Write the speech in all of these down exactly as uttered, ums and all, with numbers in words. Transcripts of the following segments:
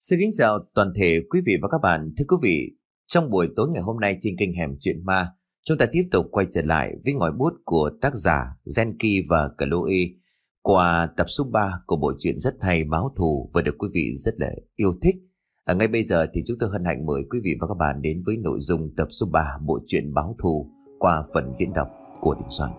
Xin kính chào toàn thể quý vị và các bạn. Thưa quý vị, trong buổi tối ngày hôm nay trên kênh Hẻm Chuyện Ma, chúng ta tiếp tục quay trở lại với ngòi bút của tác giả Genki và Chloe qua tập số ba của bộ truyện rất hay Báo Thù và được quý vị rất là yêu thích. À, ngay bây giờ thì chúng tôi hân hạnh mời quý vị và các bạn đến với nội dung tập số ba bộ truyện Báo Thù qua phần diễn đọc của Đình Soạn.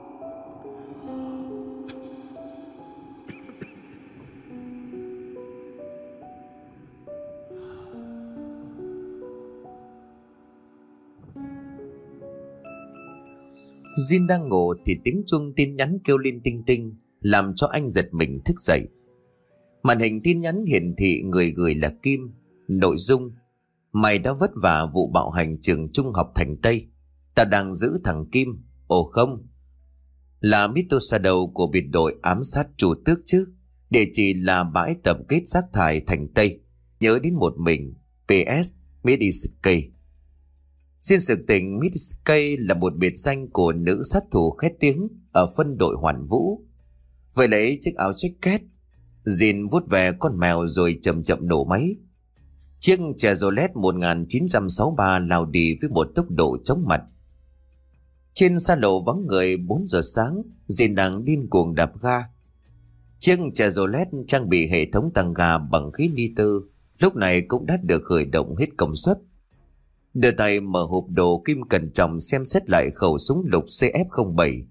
Jin đang ngủ thì tiếng chuông tin nhắn kêu lên tinh tinh, làm cho anh giật mình thức dậy. Màn hình tin nhắn hiển thị người gửi là Kim. Nội dung: mày đã vất vả vụ bạo hành trường trung học Thành Tây, tao đang giữ thằng Kim. Ồ không, là mít-tơ Shadow của biệt đội ám sát chủ tước chứ. Địa chỉ là bãi tập kết rác thải Thành Tây. Nhớ đến một mình. pê ét Midisky. Xin sự tình, Midisky là một biệt danh của nữ sát thủ khét tiếng ở phân đội Hoàn Vũ. Với lấy chiếc áo jacket, Jin vuốt về con mèo rồi chậm chậm nổ máy. Chiếc Chevrolet một nghìn chín trăm sáu mươi ba lao đi với một tốc độ chóng mặt. Trên xa lộ vắng người bốn giờ sáng, Jin đang điên cuồng đạp ga. Chiếc Chevrolet trang bị hệ thống tăng ga bằng khí nitơ lúc này cũng đã được khởi động hết công suất. Đưa tay mở hộp đồ, Kim cẩn trọng xem xét lại khẩu súng lục xê ép không bảy.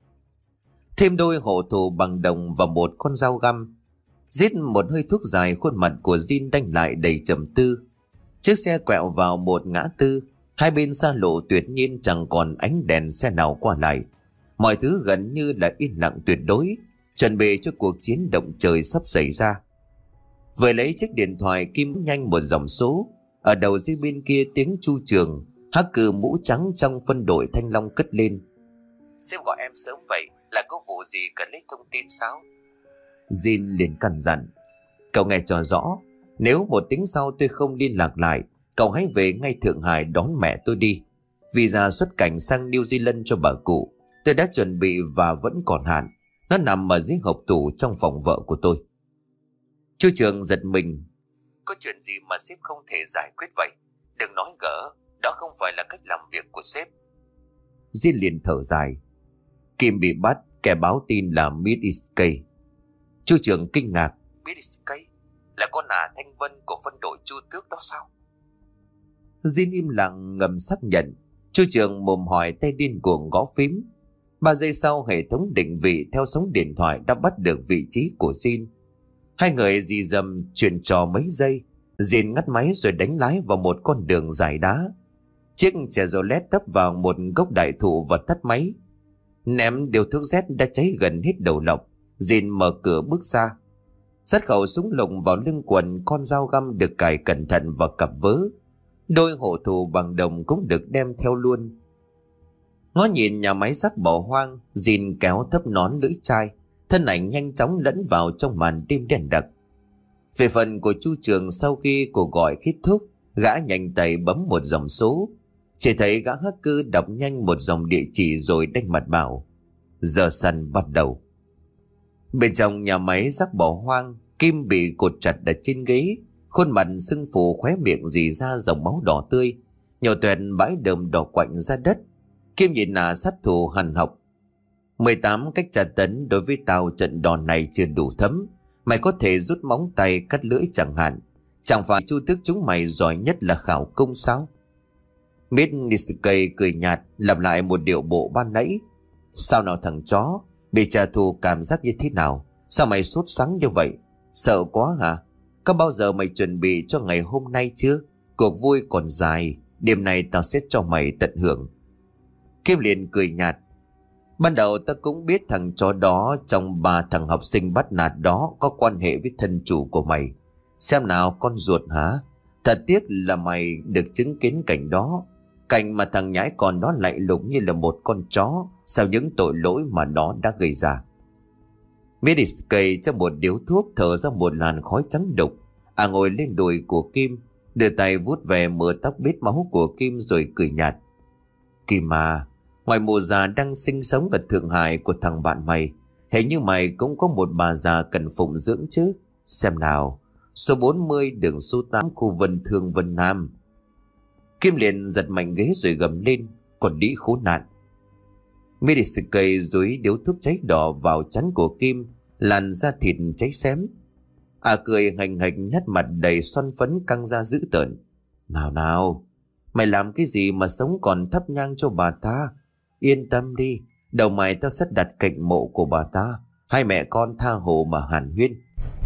Thêm đôi hộ thủ bằng đồng và một con dao găm. Giết một hơi thuốc dài, khuôn mặt của Jin đanh lại đầy trầm tư. Chiếc xe quẹo vào một ngã tư. Hai bên xa lộ tuyệt nhiên chẳng còn ánh đèn xe nào qua lại. Mọi thứ gần như là yên lặng tuyệt đối, chuẩn bị cho cuộc chiến động trời sắp xảy ra. Vừa lấy chiếc điện thoại, Kim nhanh một dòng số. Ở đầu dây bên kia tiếng Chu Trường, hắc cừ mũ trắng trong phân đội Thanh Long cất lên. Sếp gọi em sớm vậy, là có vụ gì cần lấy thông tin sao? Jin liền căn dặn. Cậu nghe cho rõ, nếu một tiếng sau tôi không liên lạc lại, cậu hãy về ngay Thượng Hải đón mẹ tôi đi. Visa xuất cảnh sang New Zealand cho bà cụ tôi đã chuẩn bị và vẫn còn hạn. Nó nằm ở dưới hộp tủ trong phòng vợ của tôi. Chu Trường giật mình. Có chuyện gì mà sếp không thể giải quyết vậy? Đừng nói gỡ, đó không phải là cách làm việc của sếp. Jin liền thở dài. Kim bị bắt, kẻ báo tin là Midisky. Chu Trường kinh ngạc. Midisky là con ả Thanh Vân của phân đội Chu Tước đó sao? Jin im lặng ngầm xác nhận. Chu Trường mồm hỏi, tay điên cuồng gõ phím. Ba giây sau, hệ thống định vị theo sóng điện thoại đã bắt được vị trí của Jin. Hai người dì dầm chuyển trò mấy giây. Jin ngắt máy rồi đánh lái vào một con đường dài đá. Chiếc Chevrolet tấp vào một gốc đại thụ và tắt máy. Ném điều thuốc Z đã cháy gần hết đầu lọc. Jin mở cửa bước ra. Sát khẩu súng lục vào lưng quần, con dao găm được cài cẩn thận vào cặp vớ. Đôi hộ thủ bằng đồng cũng được đem theo luôn. Ngó nhìn nhà máy rác bỏ hoang, Jin kéo thấp nón lưỡi chai, thân ảnh nhanh chóng lẫn vào trong màn đêm đen đặc. Về phần của Chu Trường, sau khi cuộc gọi kết thúc, gã nhanh tay bấm một dòng số. Chỉ thấy gã hacker đọc nhanh một dòng địa chỉ rồi đanh mặt bảo: giờ săn bắt đầu. Bên trong nhà máy rác bỏ hoang, Kim bị cột chặt ở trên ghế, khuôn mặt sưng phù, khóe miệng rỉ ra dòng máu đỏ tươi, nhổ toẹt bãi đờm đỏ quạnh ra đất. Kim nhìn là sát thủ hằn học. mười tám cách tra tấn đối với tao trận đòn này chưa đủ thấm. Mày có thể rút móng tay cắt lưỡi chẳng hạn. Chẳng phải Chu Tước chúng mày giỏi nhất là khảo công sao? Midisky cười nhạt, lặp lại một điệu bộ ban nãy. Sao nào thằng chó, bị trả thù cảm giác như thế nào? Sao mày sốt sắng như vậy? Sợ quá hả? Có bao giờ mày chuẩn bị cho ngày hôm nay chưa? Cuộc vui còn dài, đêm nay tao sẽ cho mày tận hưởng. Kim liền cười nhạt. Ban đầu ta cũng biết thằng chó đó trong ba thằng học sinh bắt nạt đó có quan hệ với thân chủ của mày. Xem nào con ruột hả? Thật tiếc là mày được chứng kiến cảnh đó. Cảnh mà thằng nhãi con đó lạnh lùng như là một con chó sau những tội lỗi mà nó đã gây ra. Midisky cho một điếu thuốc, thở ra một làn khói trắng đục. À ngồi lên đùi của Kim, đưa tay vuốt về mớ tóc bết máu của Kim rồi cười nhạt. Kim à, ngoài mụ già đang sinh sống ở Thượng Hải của thằng bạn mày, hình như mày cũng có một bà già cần phụng dưỡng chứ. Xem nào, số bốn mươi đường số tám khu Vân Thương Vân Nam. Kim liền giật mạnh ghế rồi gầm lên: Còn đĩ khốn nạn! Mitsuki dúi điếu thuốc cháy đỏ vào trán của Kim, làn da thịt cháy xém. À cười hành hành, nét mặt đầy son phấn căng ra dữ tợn. Nào nào, mày làm cái gì mà sống còn thắp nhang cho bà ta? Yên tâm đi, đầu mày tao sẽ đặt cạnh mộ của bà ta. Hai mẹ con tha hồ mà hàn huyên.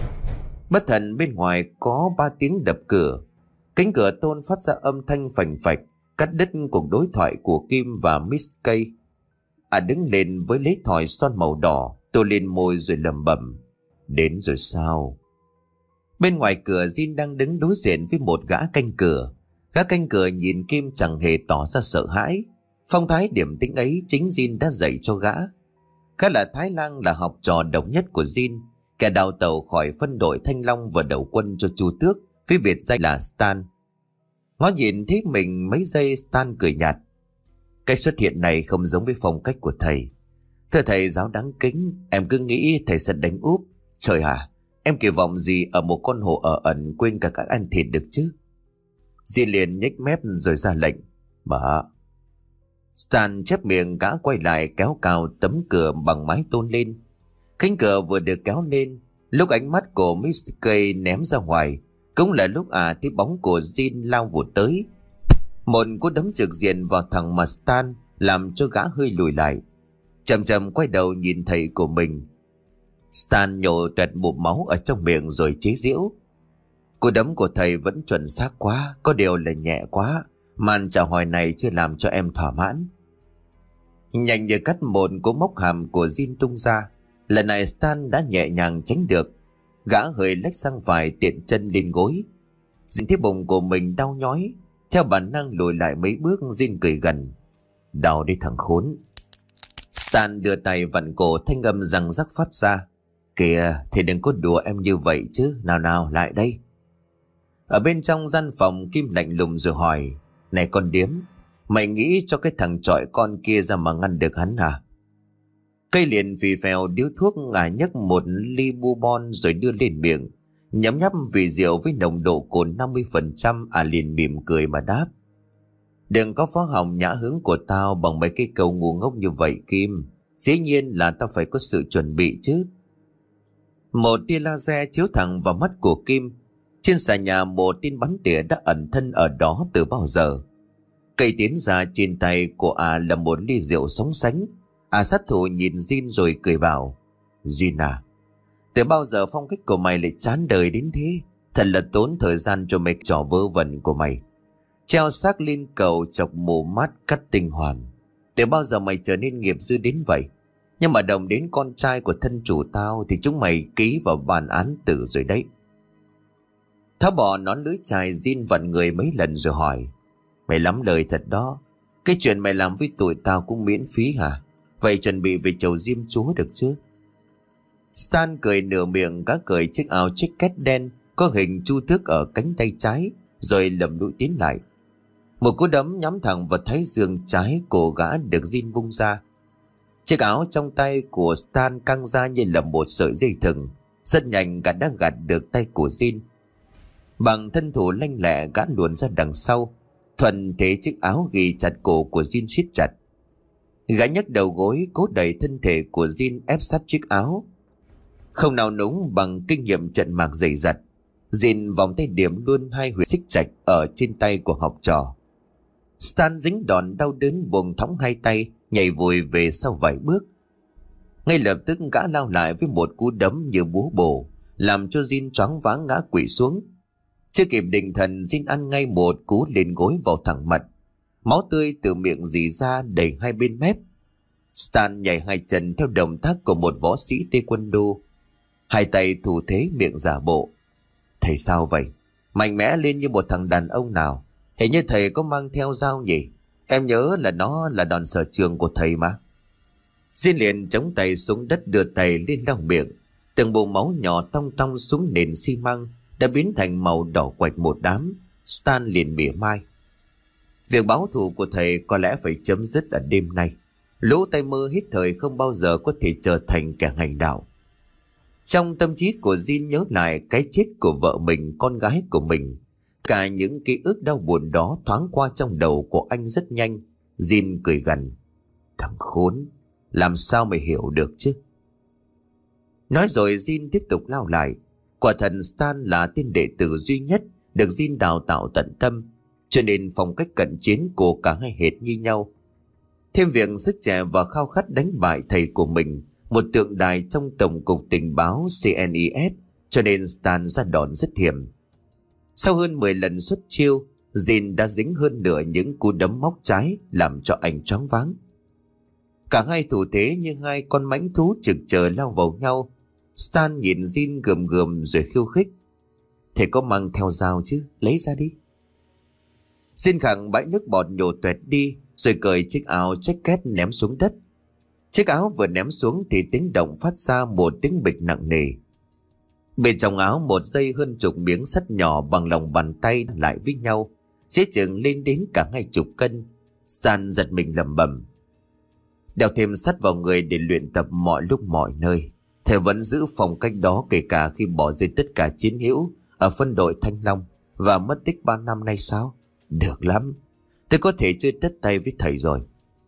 Bất thần bên ngoài có ba tiếng đập cửa. Cánh cửa tôn phát ra âm thanh phành phạch, cắt đứt cuộc đối thoại của Kim và Miss Kay. À đứng lên với lấy thỏi son màu đỏ, tô lên môi rồi lẩm bẩm: Đến rồi sao? Bên ngoài cửa Jin đang đứng đối diện với một gã canh cửa. Gã canh cửa nhìn Kim chẳng hề tỏ ra sợ hãi. Phong thái điểm tính ấy chính Jin đã dạy cho gã. Gã là Thái Lang, là học trò độc nhất của Jin, kẻ đào tẩu khỏi phân đội Thanh Long và đầu quân cho Chu Tước với biệt danh là Stan. Ngó nhìn thấy mình mấy giây, Stan cười nhạt: Cách xuất hiện này không giống với phong cách của thầy. Thưa thầy giáo đáng kính, em cứ nghĩ thầy sẽ đánh úp. Trời hả, em kỳ vọng gì ở một con hổ ở ẩn quên cả các ăn thịt được chứ? Jin liền nhếch mép rồi ra lệnh: Mở. Stan chép miệng, gã quay lại kéo cao tấm cửa bằng mái tôn lên. Cánh cửa vừa được kéo lên, lúc ánh mắt của Miss Kay ném ra ngoài, cũng là lúc à thấy bóng của Jin lao vụt tới. Một cú đấm trực diện vào thẳng mặt Stan làm cho gã hơi lùi lại. Chậm chậm quay đầu nhìn thầy của mình. Stan nhổ toẹt bụng máu ở trong miệng rồi chế giễu: Cú đấm của thầy vẫn chuẩn xác quá, có điều là nhẹ quá. Màn chào hỏi này chưa làm cho em thỏa mãn. Nhanh như cắt một cú móc hàm của Jin tung ra. Lần này Stan đã nhẹ nhàng tránh được. Gã hơi lách sang phải, tiện chân lên gối. Jin thấy bụng của mình đau nhói, theo bản năng lùi lại mấy bước. Jin cười gần: Đau đi thằng khốn. Stan đưa tay vặn cổ, thanh âm răng rắc phát ra: Kìa, thì đừng có đùa em như vậy chứ. Nào nào, lại đây. Ở bên trong gian phòng, Kim lạnh lùng rồi hỏi: Này con điếm, mày nghĩ cho cái thằng trọi con kia ra mà ngăn được hắn à? Cây liền phì phèo điếu thuốc, ngả nhấc một ly bourbon rồi đưa lên miệng, nhấm nháp vì rượu với nồng độ cồn năm mươi phần trăm. À liền mỉm cười mà đáp: Đừng có phá hỏng nhã hứng của tao bằng mấy cái câu ngu ngốc như vậy Kim. Dĩ nhiên là tao phải có sự chuẩn bị chứ. Một tia laser chiếu thẳng vào mắt của Kim. Trên xà nhà một tên bắn tỉa đã ẩn thân ở đó từ bao giờ. Cây tiến ra trên tay của à là một ly rượu sóng sánh. À sát thủ nhìn Jin rồi cười bảo: Jin à, từ bao giờ phong cách của mày lại chán đời đến thế? Thật là tốn thời gian cho mấy trò vớ vẩn của mày. Treo xác lên cầu, chọc mù mắt, cắt tinh hoàn. Từ bao giờ mày trở nên nghiệp dư đến vậy? Nhưng mà đồng đến con trai của thân chủ tao thì chúng mày ký vào bản án tử rồi đấy. Tháo bỏ nón lưới chài, Jin vặn người mấy lần rồi hỏi: Mày lắm lời thật đó. Cái chuyện mày làm với tụi tao cũng miễn phí hả? Vậy chuẩn bị về chầu diêm chúa được chứ? Stan cười nửa miệng, gã cởi chiếc áo jacket đen có hình chu tước ở cánh tay trái, rồi lầm lũi tiến lại. Một cú đấm nhắm thẳng vào thái dương trái của gã được Jin vung ra. Chiếc áo trong tay của Stan căng ra như là một sợi dây thừng. Rất nhanh gã đã gạt được tay của Jin. Bằng thân thủ lanh lẹ, gã luồn ra đằng sau, thuận thế chiếc áo ghi chặt cổ của Jin siết chặt. Gã nhấc đầu gối cố đẩy thân thể của Jin ép sát chiếc áo. Không nào núng bằng kinh nghiệm trận mạc dày dặt, Jin vòng tay điểm luôn hai huyệt xích chạch ở trên tay của học trò. Stan dính đòn đau đớn buông thõng hai tay, nhảy vùi về sau vài bước. Ngay lập tức gã lao lại với một cú đấm như búa bổ, làm cho Jin choáng váng ngã quỵ xuống. Chưa kịp định thần, Jin ăn ngay một cú lên gối vào thẳng mặt. Máu tươi từ miệng rỉ ra đầy hai bên mép. Stan nhảy hai chân theo động tác của một võ sĩ taekwondo, hai tay thủ thế miệng giả bộ. Thầy sao vậy? Mạnh mẽ lên như một thằng đàn ông nào. Hình như thầy có mang theo dao nhỉ? Em nhớ là nó là đòn sở trường của thầy mà. Jin liền chống tay xuống đất, đưa tay lên lau miệng. Từng bộ máu nhỏ tong tong xuống nền xi măng đã biến thành màu đỏ quạch một đám. Stan liền mỉa mai: Việc báo thù của thầy có lẽ phải chấm dứt ở đêm nay. Lũ tay mơ hít thời không bao giờ có thể trở thành kẻ hành đạo. Trong tâm trí của Jin nhớ lại cái chết của vợ mình, con gái của mình. Cả những ký ức đau buồn đó thoáng qua trong đầu của anh rất nhanh. Jin cười gằn. Thằng khốn, làm sao mày hiểu được chứ? Nói rồi Jin tiếp tục lao lại. Quả thật Stan là tên đệ tử duy nhất được Jin đào tạo tận tâm, cho nên phong cách cận chiến của cả hai hệt như nhau. Thêm việc sức trẻ và khao khát đánh bại thầy của mình, một tượng đài trong Tổng cục Tình báo xê en i ét, cho nên Stan ra đòn rất hiểm. Sau hơn mười lần xuất chiêu, Jin đã dính hơn nửa những cú đấm móc trái làm cho anh choáng váng. Cả hai thủ thế như hai con mãnh thú trực chờ lao vào nhau. Stan nhìn Jin gườm gườm rồi khiêu khích. Thầy có mang theo dao chứ, lấy ra đi. Jin khẳng bãi nước bọt nhổ tuẹt đi, rồi cởi chiếc áo jacket ném xuống đất. Chiếc áo vừa ném xuống thì tiếng động phát ra một tiếng bịch nặng nề. Bên trong áo một dây hơn chục miếng sắt nhỏ bằng lòng bàn tay lại với nhau, dễ chừng lên đến cả hai chục cân. Stan giật mình lẩm bẩm. Đeo thêm sắt vào người để luyện tập mọi lúc mọi nơi. Thầy vẫn giữ phong cách đó kể cả khi bỏ rơi tất cả chiến hữu ở phân đội Thanh Long và mất tích ba năm nay sao? Được lắm, tôi có thể chơi tất tay với thầy rồi.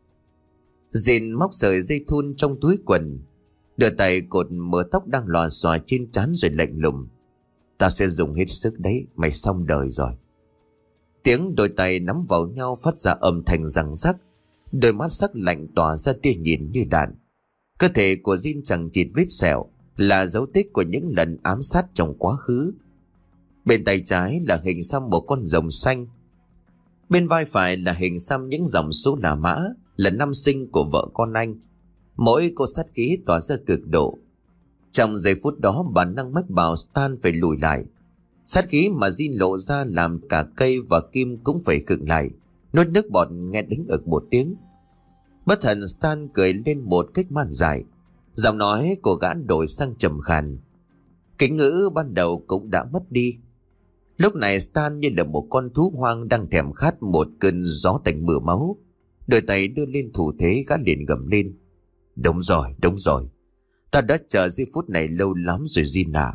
Jin móc sợi dây thun trong túi quần, đưa tay cột mớ tóc đang lòa xòa trên trán rồi lạnh lùng. Tao sẽ dùng hết sức đấy, mày xong đời rồi. Tiếng đôi tay nắm vào nhau phát ra âm thanh răng rắc. Đôi mắt sắc lạnh tỏa ra tia nhìn như đạn. Cơ thể của Jin chẳng chịt vết sẹo, là dấu tích của những lần ám sát trong quá khứ. Bên tay trái là hình xăm một con rồng xanh. Bên vai phải là hình xăm những dòng số là mã, là năm sinh của vợ con anh. Mỗi cô sát khí tỏa ra cực độ. Trong giây phút đó bản năng mách bảo Stan phải lùi lại. Sát khí mà Jin lộ ra làm cả cây và kim cũng phải khựng lại, nuốt nước bọt nghe đánh ực một tiếng. Bất thần Stan cười lên một cách man dại. Giọng nói của gã đổi sang trầm khàn. Kính ngữ ban đầu cũng đã mất đi. Lúc này Stan như là một con thú hoang đang thèm khát một cơn gió tanh mưa máu. Đôi tay đưa lên thủ thế, gã liền gầm lên. Đúng rồi, đúng rồi. Ta đã chờ giây phút này lâu lắm rồi Jin à.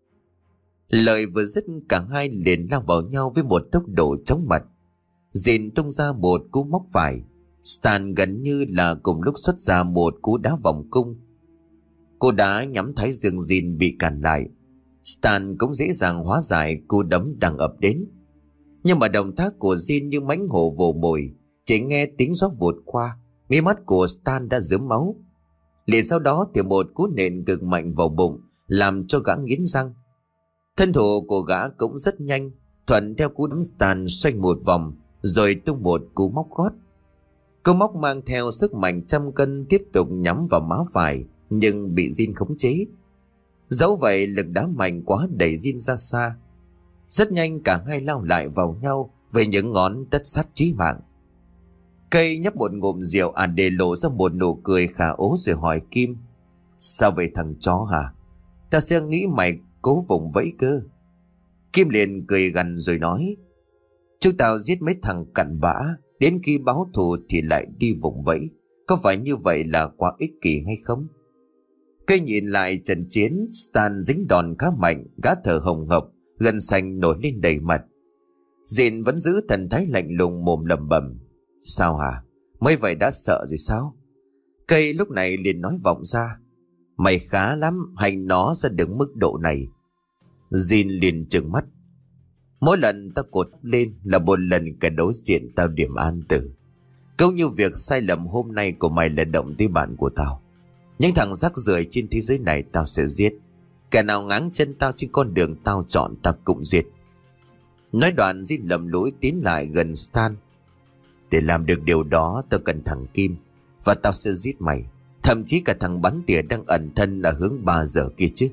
Lời vừa dứt cả hai liền lao vào nhau với một tốc độ chóng mặt. Jin tung ra một cú móc phải. Stan gần như là cùng lúc xuất ra một cú đá vòng cung. Cú đá nhắm thái dương Jin bị cản lại. Stan cũng dễ dàng hóa giải cú đấm đang ập đến. Nhưng mà động tác của Jin như mãnh hổ vồ mồi. Chỉ nghe tiếng gió vụt qua, mí mắt của Stan đã rớm máu. Liền sau đó thì một cú nện cực mạnh vào bụng, làm cho gã nghiến răng. Thân thủ của gã cũng rất nhanh, thuận theo cú đấm Stan xoay một vòng, rồi tung một cú móc gót. Cú móc mang theo sức mạnh trăm cân tiếp tục nhắm vào má phải, nhưng bị Jin khống chế. Dẫu vậy lực đá mạnh quá đẩy Jin ra xa. Rất nhanh cả hai lao lại vào nhau với những ngón tất sắt chí mạng. Cây nhấp một ngụm rượu à để lộ ra một nụ cười khả ố rồi hỏi Kim. Sao vậy thằng chó hả? Ta sẽ nghĩ mày cố vùng vẫy cơ. Kim liền cười gằn rồi nói. Chúng tao giết mấy thằng cặn bã, đến khi báo thù thì lại đi vùng vẫy. Có phải như vậy là quá ích kỷ hay không? Cây nhìn lại trận chiến, Stan dính đòn khá mạnh, gã thở hồng hộc, gân xanh nổi lên đầy mặt. Jin vẫn giữ thần thái lạnh lùng mồm lẩm bẩm. Sao hả? Mới vậy đã sợ rồi sao? Cây lúc này liền nói vọng ra. Mày khá lắm, hành nó ra được mức độ này. Jin liền trừng mắt. Mỗi lần tao cột lên là một lần cả đối diện tao điểm an tử. Cũng như việc sai lầm hôm nay của mày là động tới bạn của tao. Những thằng rác rưởi trên thế giới này tao sẽ giết. Kẻ nào ngáng chân tao trên con đường tao chọn tao cũng giết. Nói đoạn Jin lầm lũi tiến lại gần Stan. Để làm được điều đó tao cần thằng Kim, và tao sẽ giết mày. Thậm chí cả thằng bắn tỉa đang ẩn thân ở hướng ba giờ kia chứ.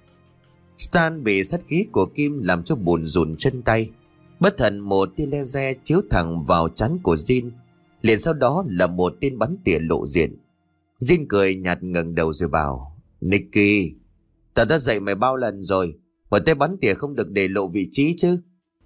Stan bị sát khí của Kim làm cho buồn rùn chân tay. Bất thần một tia laser chiếu thẳng vào trán của Jin. Liền sau đó là một tên bắn tỉa lộ diện. Jin cười nhạt ngẩng đầu rồi bảo. Nicky, tao đã dạy mày bao lần rồi, một tên bắn tỉa không được để lộ vị trí chứ.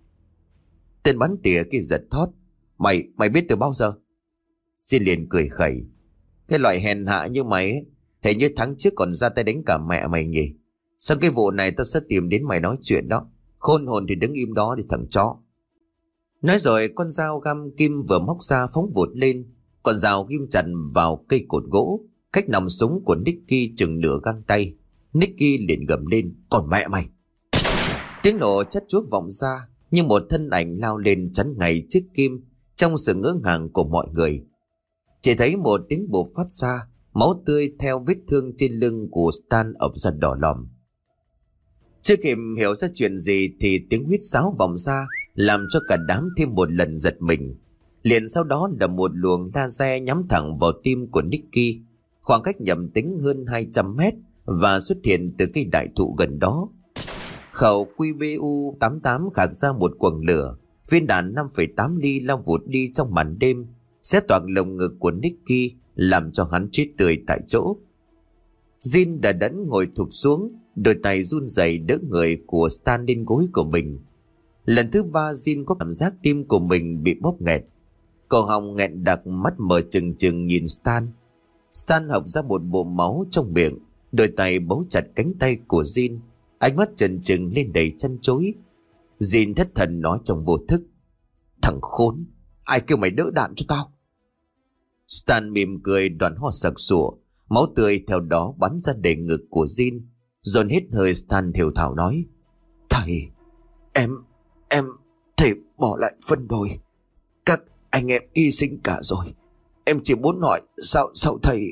Tên bắn tỉa kia giật thót. Mày, mày biết từ bao giờ? Jin liền cười khẩy. Cái loại hèn hạ như mày ấy, hình như tháng trước còn ra tay đánh cả mẹ mày nhỉ? Sau cái vụ này tao sẽ tìm đến mày nói chuyện đó. Khôn hồn thì đứng im đó đi thằng chó. Nói rồi con dao găm Kim vừa móc ra phóng vụt lên. Con dao ghim chặt vào cây cột gỗ cách nòng súng của Nicky chừng nửa găng tay. Nicky liền gầm lên: còn mẹ mày! Tiếng nổ chất chuốc vọng ra, nhưng một thân ảnh lao lên chắn ngay trước Kim trong sự ngỡ ngàng của mọi người. Chỉ thấy một tiếng bụp phát ra, máu tươi theo vết thương trên lưng của Stan ập ra đỏ lòm. Chưa kịp hiểu ra chuyện gì thì tiếng huýt sáo vọng ra, làm cho cả đám thêm một lần giật mình. Liền sau đó là một luồng laser nhắm thẳng vào tim của Nicky, khoảng cách nhầm tính hơn hai trăm mét, và xuất hiện từ cây đại thụ gần đó. Khẩu Q B U tám tám khạc ra một quầng lửa, viên đạn năm phẩy tám ly lao vụt đi trong màn đêm, xé toạc lồng ngực của Nicky, làm cho hắn chết tươi tại chỗ. Jin đã đẫn ngồi thụp xuống, đôi tay run rẩy đỡ người của Stan lên gối của mình. Lần thứ ba Jin có cảm giác tim của mình bị bóp nghẹt, cổ họng nghẹn đặc, mắt mở trừng trừng nhìn Stan. Stan hộc ra một bụng máu trong miệng, đôi tay bấu chặt cánh tay của Jin, ánh mắt trần trừng lên đầy chăn chối. Jin thất thần nói trong vô thức: thằng khốn, ai kêu mày đỡ đạn cho tao? Stan mỉm cười, đoạn ho sặc sụa, máu tươi theo đó bắn ra đầy ngực của Jin. Dồn hết hơi, Stan thều thào nói: thầy, em, em, thầy bỏ lại phân đôi. Các anh em hy sinh cả rồi. Em chỉ muốn hỏi sao, sao thầy...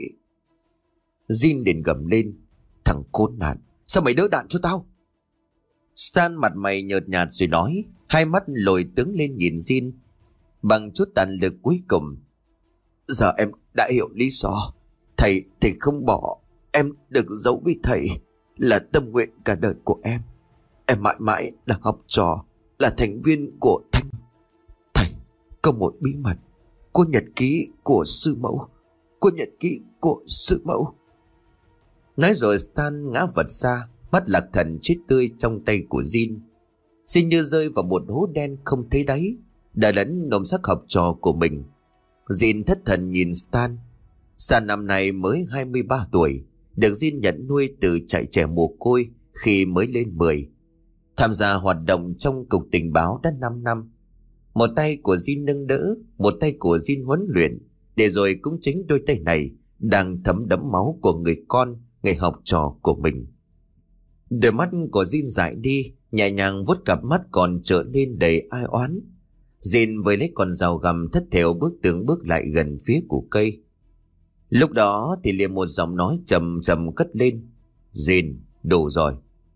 Jin liền gầm lên: thằng khốn nạn, sao mày đỡ đạn cho tao? Stan mặt mày nhợt nhạt rồi nói, hai mắt lồi tướng lên nhìn Jin bằng chút tàn lực cuối cùng: giờ em đã hiểu lý do. Thầy, thầy không bỏ em được giấu với thầy là tâm nguyện cả đời của em. Em mãi mãi là học trò, là thành viên của Thanh. Thầy, có một bí mật: cuốn nhật ký của sư mẫu, cuốn nhật ký của sư mẫu. Nói rồi Stan ngã vật ra, mắt lạc thần chết tươi trong tay của Jin. Jin như rơi vào một hố đen không thấy đáy, đã lẫn nôm sắc học trò của mình. Jin thất thần nhìn Stan. Stan năm nay mới hai mươi ba tuổi, được Jin nhận nuôi từ trại trẻ mồ côi khi mới lên mười. Tham gia hoạt động trong cục tình báo đã năm năm. Một tay của Jin nâng đỡ, một tay của Jin huấn luyện, để rồi cũng chính đôi tay này đang thấm đẫm máu của người con, người học trò của mình. Đôi mắt của Jin dại đi, nhẹ nhàng vuốt cặp mắt còn trở nên đầy ai oán. Jin với lấy con dao găm thất thểu bước từng bước lại gần phía của cây. Lúc đó thì liền một giọng nói trầm trầm cất lên: Jin, đủ rồi.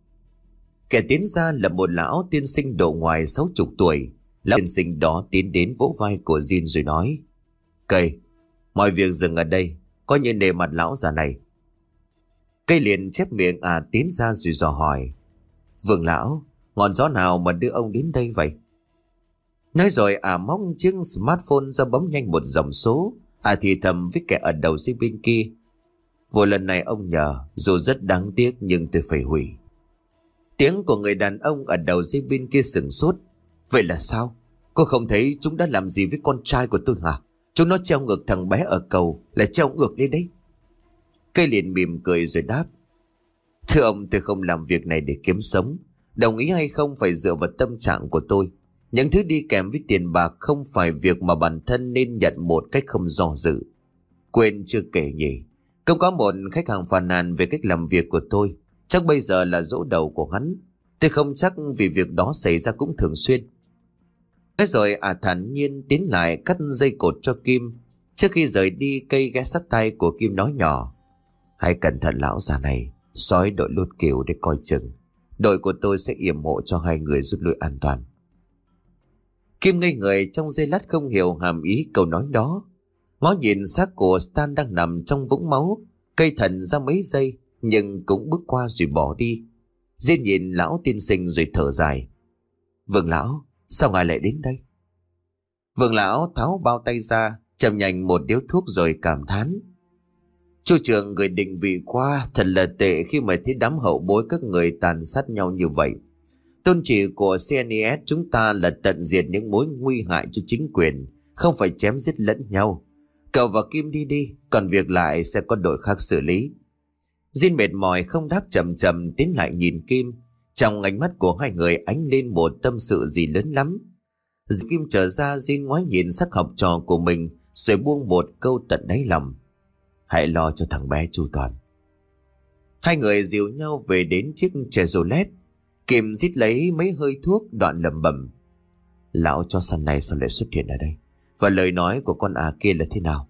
Kẻ tiến ra là một lão tiên sinh độ ngoài sáu chục tuổi. Lão tiên sinh đó tiến đến vỗ vai của Jin rồi nói: Cây, mọi việc dừng ở đây, có như nề mặt lão già này. Cây liền chép miệng à tiến ra rồi dò hỏi: Vương lão, ngọn gió nào mà đưa ông đến đây vậy? Nói rồi à móc chiếc smartphone ra bấm nhanh một dòng số. À thì thầm với kẻ ở đầu dây bên kia: Vụ lần này ông nhờ, dù rất đáng tiếc nhưng tôi phải hủy. Tiếng của người đàn ông ở đầu dây bên kia sửng sốt: Vậy là sao? Cô không thấy chúng đã làm gì với con trai của tôi hả? Chúng nó treo ngược thằng bé ở cầu, lại treo ngược lên đấy. Cây liền mỉm cười rồi đáp: Thưa ông, tôi không làm việc này để kiếm sống. Đồng ý hay không phải dựa vào tâm trạng của tôi. Những thứ đi kèm với tiền bạc không phải việc mà bản thân nên nhận một cách không do dự. Quên chưa kể nhỉ, không có một khách hàng phàn nàn về cách làm việc của tôi. Chắc bây giờ là dỗ đầu của hắn. Tôi không chắc vì việc đó xảy ra cũng thường xuyên. Nói rồi à thản nhiên tiến lại cắt dây cột cho Kim. Trước khi rời đi, Cây ghé sát tay của Kim nói nhỏ: Hãy cẩn thận lão già này, sói đội lút kiều để coi chừng. Đội của tôi sẽ yểm hộ cho hai người rút lui an toàn. Kim ngây người trong giây lát, không hiểu hàm ý câu nói đó. Ngó nhìn xác của Stan đang nằm trong vũng máu, Cây thần ra mấy giây nhưng cũng bước qua rồi bỏ đi. Diên nhìn lão tiên sinh rồi thở dài: Vương lão, sao ngài lại đến đây? Vương lão tháo bao tay ra, chầm nhanh một điếu thuốc rồi cảm thán: Chu trưởng người định vị qua, thật là tệ khi mà thấy đám hậu bối các người tàn sát nhau như vậy. Tôn chỉ của xê en e ét chúng ta là tận diệt những mối nguy hại cho chính quyền, không phải chém giết lẫn nhau. Cậu và Kim đi đi, còn việc lại sẽ có đội khác xử lý. Jin mệt mỏi không đáp, chậm chậm tiến lại nhìn Kim. Trong ánh mắt của hai người ánh lên một tâm sự gì lớn lắm. Kim trở ra, Jin ngoái nhìn sắc học trò của mình rồi buông một câu tận đáy lòng: hãy lo cho thằng bé chu toàn. Hai người dìu nhau về đến chiếc Chevrolet. Kim rít lấy mấy hơi thuốc, đoạn lẩm bẩm: lão chó săn này sao lại xuất hiện ở đây, và lời nói của con à kia là thế nào?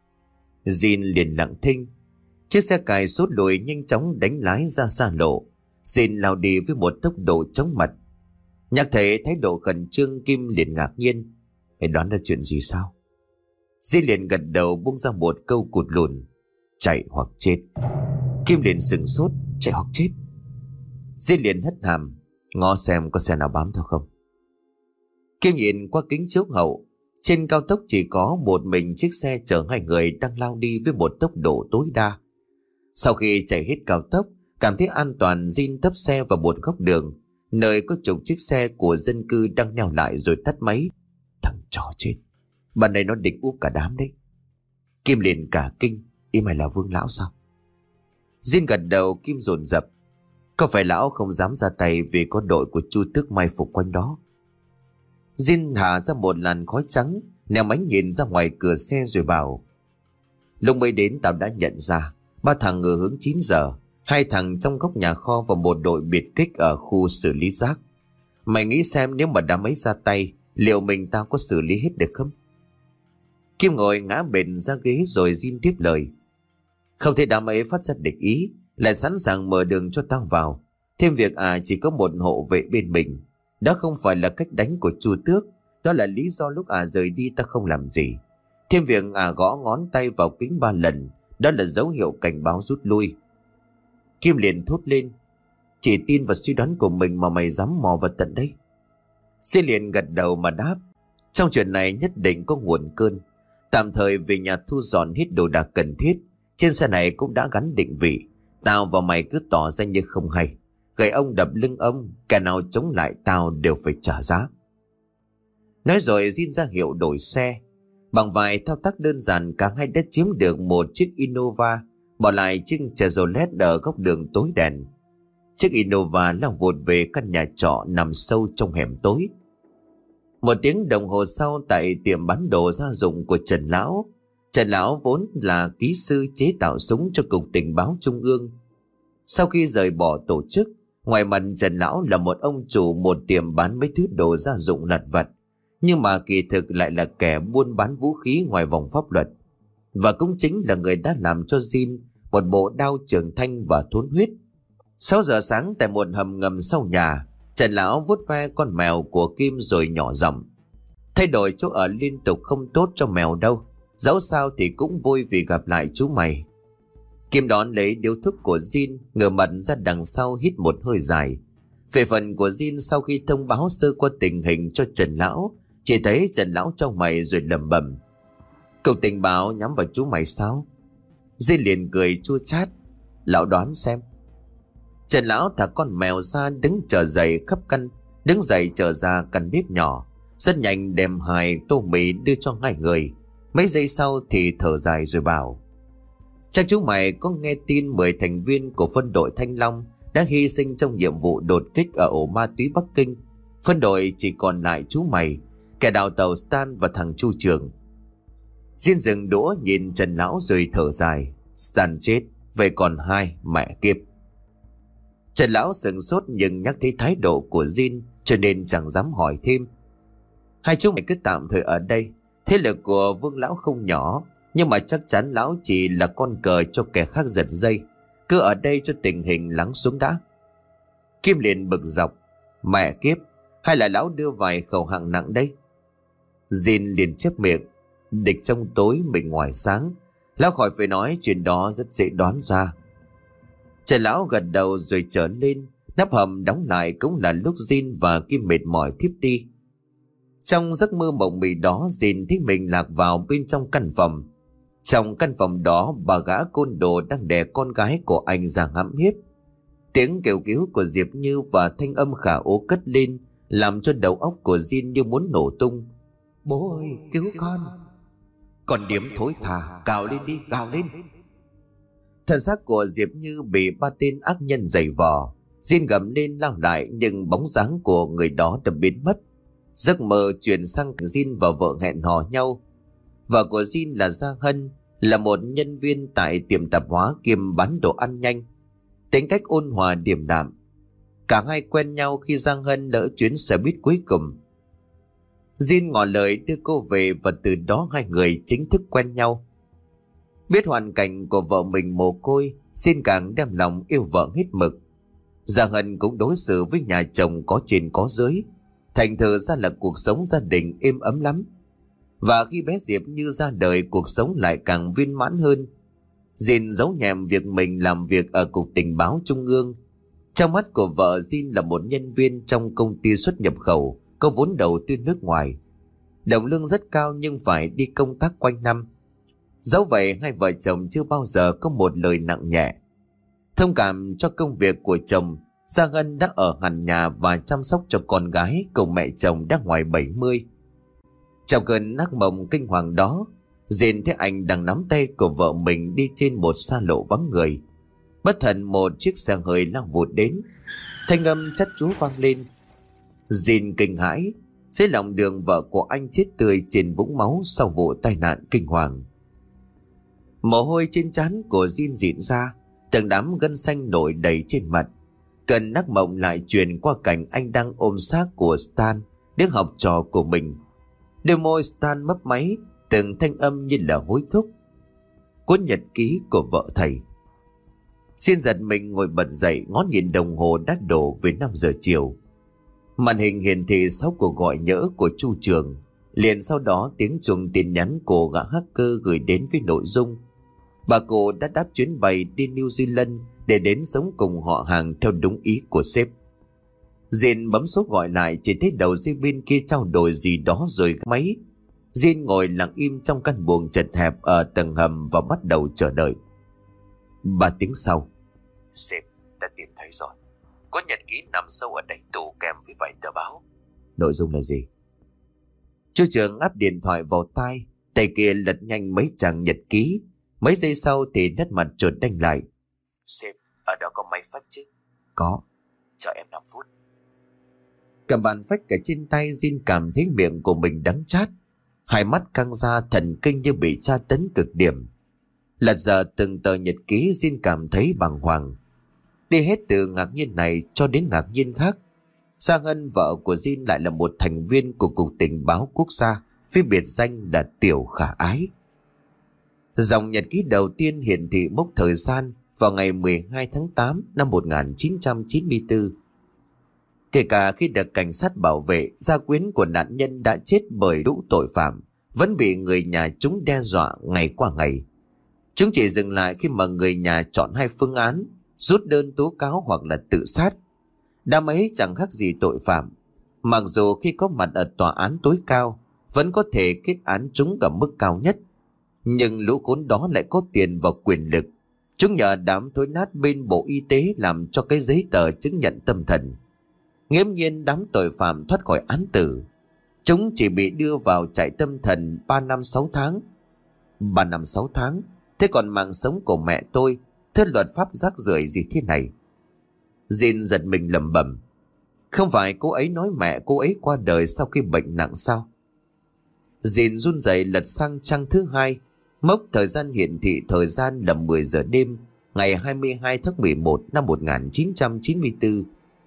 Jin liền lặng thinh. Chiếc xe cài sốt lùi nhanh chóng đánh lái ra xa lộ. Jin lao đi với một tốc độ chóng mặt. Nhắc thấy thái độ khẩn trương, Kim liền ngạc nhiên: mày đoán ra chuyện gì sao? Jin liền gật đầu, buông ra một câu cụt lùn: chạy hoặc chết. Kim liền sừng sốt: chạy hoặc chết? Jin liền hất hàm: ngó xem có xe nào bám theo không. Kim nhìn qua kính chiếu hậu. Trên cao tốc chỉ có một mình chiếc xe chở hai người đang lao đi với một tốc độ tối đa. Sau khi chạy hết cao tốc, cảm thấy an toàn, Jin tấp xe vào một góc đường, nơi có chục chiếc xe của dân cư đang neo lại rồi tắt máy. Thằng chó chết, bạn này nó định úp cả đám đấy. Kim liền cả kinh: ý mày là Vương lão sao? Jin gật đầu. Kim dồn dập: có phải lão không dám ra tay vì có đội của Chu Tước mai phục quanh đó? Jin hạ ra một làn khói trắng, ném ánh nhìn ra ngoài cửa xe rồi bảo: lúc mới đến tao đã nhận ra ba thằng ở hướng chín giờ, hai thằng trong góc nhà kho và một đội biệt kích ở khu xử lý rác. Mày nghĩ xem, nếu mà đám ấy ra tay, liệu mình tao có xử lý hết được không? Kim ngồi ngã bệt ra ghế rồi Jin tiếp lời: không thể đám ấy phát ra địch ý, lại sẵn sàng mở đường cho tao vào. Thêm việc à chỉ có một hộ vệ bên mình, đó không phải là cách đánh của Chu Tước. Đó là lý do lúc à rời đi ta không làm gì. Thêm việc à gõ ngón tay vào kính ba lần, đó là dấu hiệu cảnh báo rút lui. Kim liền thốt lên: chỉ tin vào suy đoán của mình mà mày dám mò vào tận đây? Xin liền gật đầu mà đáp: trong chuyện này nhất định có nguồn cơn. Tạm thời về nhà thu dọn hết đồ đạc cần thiết. Trên xe này cũng đã gắn định vị. Tao và mày cứ tỏ ra như không hay, gậy ông đập lưng ông, kẻ nào chống lại tao đều phải trả giá. Nói rồi Jin ra hiệu đổi xe. Bằng vài thao tác đơn giản, cả hai đã chiếm được một chiếc Innova, bỏ lại chiếc Chevrolet ở góc đường tối đèn. Chiếc Innova lao vụt về căn nhà trọ nằm sâu trong hẻm tối. Một tiếng đồng hồ sau, tại tiệm bán đồ gia dụng của Trần Lão. Trần Lão vốn là kỹ sư chế tạo súng cho Cục Tình báo Trung ương. Sau khi rời bỏ tổ chức, ngoài mặt Trần Lão là một ông chủ một tiệm bán mấy thứ đồ gia dụng lặt vặt, nhưng mà kỳ thực lại là kẻ buôn bán vũ khí ngoài vòng pháp luật. Và cũng chính là người đã làm cho Jin một bộ đao trường thanh và thốn huyết. Sáu giờ sáng, tại một hầm ngầm sau nhà, Trần Lão vuốt ve con mèo của Kim rồi nhỏ giọng: thay đổi chỗ ở liên tục không tốt cho mèo đâu, dẫu sao thì cũng vui vì gặp lại chú mày. Kim đón lấy điếu thuốc của Jin, ngửa mặt ra đằng sau hít một hơi dài. Về phần của Jin, sau khi thông báo sơ qua tình hình cho Trần Lão, chỉ thấy Trần Lão trong mày rồi lẩm bẩm: Cục Tình báo nhắm vào chú mày sao? Jin liền cười chua chát: lão đoán xem. Trần Lão thả con mèo ra, đứng trở dậy khắp căn, đứng dậy trở ra căn bếp nhỏ, rất nhanh đem hai tô mì đưa cho hai người. Mấy giây sau thì thở dài rồi bảo: chắc chú mày có nghe tin mười thành viên của phân đội Thanh Long đã hy sinh trong nhiệm vụ đột kích ở ổ ma túy Bắc Kinh. Phân đội chỉ còn lại chú mày, kẻ đào tàu Stan và thằng Chu Trường. Diên dừng đũa nhìn Trần Lão rồi thở dài: Stan chết, vậy còn hai, mẹ kiếp. Trần Lão sừng sốt nhưng nhắc thấy thái độ của Jin cho nên chẳng dám hỏi thêm. Hai chú mày cứ tạm thời ở đây. Thế lực của Vương Lão không nhỏ, nhưng mà chắc chắn Lão chỉ là con cờ cho kẻ khác giật dây. Cứ ở đây cho tình hình lắng xuống đã. Kim liền bực dọc: mẹ kiếp, hay là Lão đưa vài khẩu hạng nặng đây? Jin liền chép miệng: địch trong tối mình ngoài sáng. Lão khỏi phải nói, chuyện đó rất dễ đoán ra. Trần Lão gật đầu rồi trở lên. Nắp hầm đóng lại cũng là lúc Jin và Kim mệt mỏi thiếp đi. Trong giấc mơ mộng mị đó, Jin thấy mình lạc vào bên trong căn phòng. Trong căn phòng đó, bà gã côn đồ đang đè con gái của anh ra hãm hiếp. Tiếng kêu cứu của Diệp Như và thanh âm khả ố cất lên, làm cho đầu óc của Jin như muốn nổ tung. Bố ơi, cứu con! Con điếm thối thà, cào lên đi, cào lên! Thân xác của Diệp Như bị ba tên ác nhân giày vò. Jin gầm lên lao lại nhưng bóng dáng của người đó đã biến mất. Giấc mơ chuyển sang Jin và vợ hẹn hò nhau. Vợ của Jin là Gia Hân, là một nhân viên tại tiệm tạp hóa kiêm bán đồ ăn nhanh. Tính cách ôn hòa điềm đạm. Cả hai quen nhau khi Giang Hân lỡ chuyến xe buýt cuối cùng. Jin ngỏ lời đưa cô về và từ đó hai người chính thức quen nhau. Biết hoàn cảnh của vợ mình mồ côi, Jin càng đem lòng yêu vợ hết mực. Giang Hân cũng đối xử với nhà chồng có trên có dưới, thành thử ra là cuộc sống gia đình êm ấm lắm. Và khi bé Diệp Như ra đời, cuộc sống lại càng viên mãn hơn. Jin giấu nhẹm việc mình làm việc ở Cục Tình báo Trung ương. Trong mắt của vợ, Jin là một nhân viên trong công ty xuất nhập khẩu, có vốn đầu tư nước ngoài. Đồng lương rất cao nhưng phải đi công tác quanh năm. Dẫu vậy, hai vợ chồng chưa bao giờ có một lời nặng nhẹ. Thông cảm cho công việc của chồng, Giang Hân đã ở hẳn nhà và chăm sóc cho con gái cùng mẹ chồng đã ngoài bảy mươi. Trong cơn ác mộng kinh hoàng đó, Jin thấy anh đang nắm tay của vợ mình đi trên một xa lộ vắng người. Bất thần một chiếc xe hơi lao vụt đến, thanh âm chát chúa vang lên. Jin kinh hãi, dưới lòng đường vợ của anh chết tươi trên vũng máu sau vụ tai nạn kinh hoàng. Mồ hôi trên trán của Jin rịn ra, từng đám gân xanh nổi đầy trên mặt. Cơn ác mộng lại truyền qua cảnh anh đang ôm xác của Stan, đứa học trò của mình. Đôi môi Stan mấp máy, từng thanh âm như là hối thúc. Cuốn nhật ký của vợ thầy. Xin giật mình ngồi bật dậy, ngó nhìn đồng hồ đã đổ về năm giờ chiều. Màn hình hiển thị sáu cuộc gọi nhỡ của Chu Trường. Liền sau đó tiếng chuông tin nhắn của gã hacker gửi đến với nội dung: bà cụ đã đáp chuyến bay đi New Zealand để đến sống cùng họ hàng theo đúng ý của sếp. Jin bấm số gọi lại, chỉ thấy đầu dây bên kia trao đổi gì đó rồi gác máy. Jin ngồi lặng im trong căn buồng chật hẹp ở tầng hầm và bắt đầu chờ đợi. Ba tiếng sau, sếp đã tìm thấy rồi. Có nhật ký nằm sâu ở đáy tủ kèm với vài tờ báo. Nội dung là gì? Chú Trường áp điện thoại vào tai, tay kia lật nhanh mấy trang nhật ký. Mấy giây sau thì nét mặt chợt đanh lại. Sếp, ở đó có máy phách chứ? Có. Cho em năm phút. Cầm bàn phách cả trên tay, Jin cảm thấy miệng của mình đắng chát. Hai mắt căng ra, thần kinh như bị tra tấn cực điểm. Lật giờ từng tờ nhật ký, Jin cảm thấy bàng hoàng. Đi hết từ ngạc nhiên này cho đến ngạc nhiên khác. Giang Hân, vợ của Jin, lại là một thành viên của Cục Tình báo Quốc gia, với biệt danh là Tiểu Khả Ái. Dòng nhật ký đầu tiên hiển thị mốc thời gian vào ngày mười hai tháng tám năm một nghìn chín trăm chín mươi tư. Kể cả khi được cảnh sát bảo vệ, gia quyến của nạn nhân đã chết bởi lũ tội phạm vẫn bị người nhà chúng đe dọa ngày qua ngày. Chúng chỉ dừng lại khi mà người nhà chọn hai phương án: rút đơn tố cáo hoặc là tự sát. Đám ấy chẳng khác gì tội phạm, mặc dù khi có mặt ở tòa án tối cao vẫn có thể kết án chúng ở mức cao nhất. Nhưng lũ khốn đó lại có tiền và quyền lực. Chúng nhờ đám thối nát bên Bộ Y tế làm cho cái giấy tờ chứng nhận tâm thần. Nghiễm nhiên đám tội phạm thoát khỏi án tử. Chúng chỉ bị đưa vào trại tâm thần ba năm sáu tháng. ba năm sáu tháng? Thế còn mạng sống của mẹ tôi, thế luật pháp rác rưởi gì thế này? Jin giật mình lẩm bẩm. Không phải cô ấy nói mẹ cô ấy qua đời sau khi bệnh nặng sao? Jin run rẩy lật sang trang thứ hai. Mốc thời gian hiển thị thời gian là mười giờ đêm, ngày hai mươi hai tháng mười một năm một nghìn chín trăm chín mươi tư.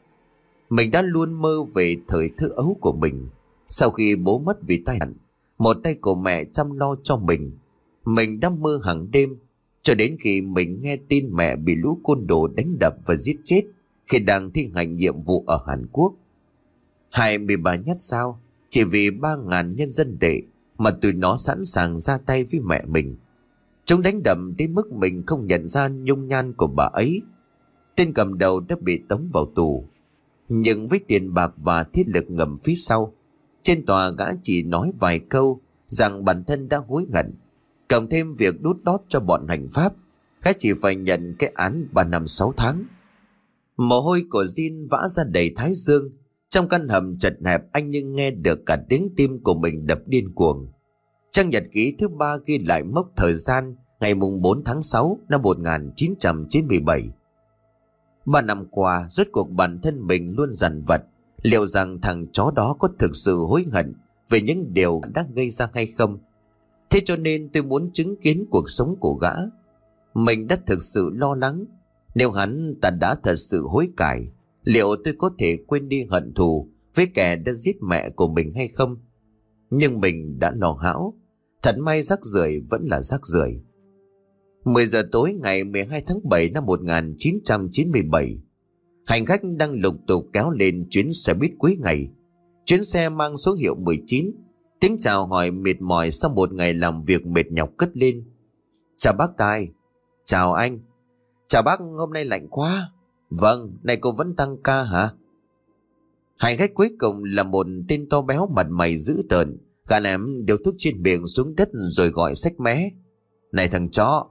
Mình đã luôn mơ về thời thơ ấu của mình. Sau khi bố mất vì tai nạn, một tay của mẹ chăm lo cho mình. Mình đã mơ hàng đêm, cho đến khi mình nghe tin mẹ bị lũ côn đồ đánh đập và giết chết khi đang thi hành nhiệm vụ ở Hàn Quốc. hai mươi ba nhát dao, chỉ vì ba ngàn nhân dân tệ mà tụi nó sẵn sàng ra tay với mẹ mình. Chúng đánh đập đến mức mình không nhận ra nhung nhan của bà ấy. Tên cầm đầu đã bị tống vào tù, nhưng với tiền bạc và thiết lực ngầm phía sau. Trên tòa gã chỉ nói vài câu rằng bản thân đã hối hận, cộng thêm việc đút đót cho bọn hành pháp, gã chỉ phải nhận cái án ba năm sáu tháng. Mồ hôi của Jin vã ra đầy thái dương. Trong căn hầm chật hẹp, anh nhưng nghe được cả tiếng tim của mình đập điên cuồng. Trang nhật ký thứ ba ghi lại mốc thời gian ngày mùng bốn tháng sáu năm một nghìn chín trăm chín mươi bảy. Ba năm qua, rốt cuộc bản thân mình luôn dằn vặt liệu rằng thằng chó đó có thực sự hối hận về những điều đã gây ra hay không. Thế cho nên tôi muốn chứng kiến cuộc sống của gã. Mình đã thực sự lo lắng, nếu hắn ta đã thật sự hối cải, liệu tôi có thể quên đi hận thù với kẻ đã giết mẹ của mình hay không? Nhưng mình đã lo hão. Thật may rác rưởi vẫn là rác rưởi. mười giờ tối ngày mười hai tháng bảy năm một nghìn chín trăm chín mươi bảy, hành khách đang lục tục kéo lên chuyến xe buýt cuối ngày. Chuyến xe mang số hiệu mười chín. Tiếng chào hỏi mệt mỏi sau một ngày làm việc mệt nhọc cất lên. Chào bác Tài. Chào anh. Chào bác, hôm nay lạnh quá. Vâng, này cô vẫn tăng ca hả? Hành khách cuối cùng là một tên to béo mặt mày dữ tợn. Gã ném điều thuốc trên miệng xuống đất rồi gọi xách mé. Này thằng chó.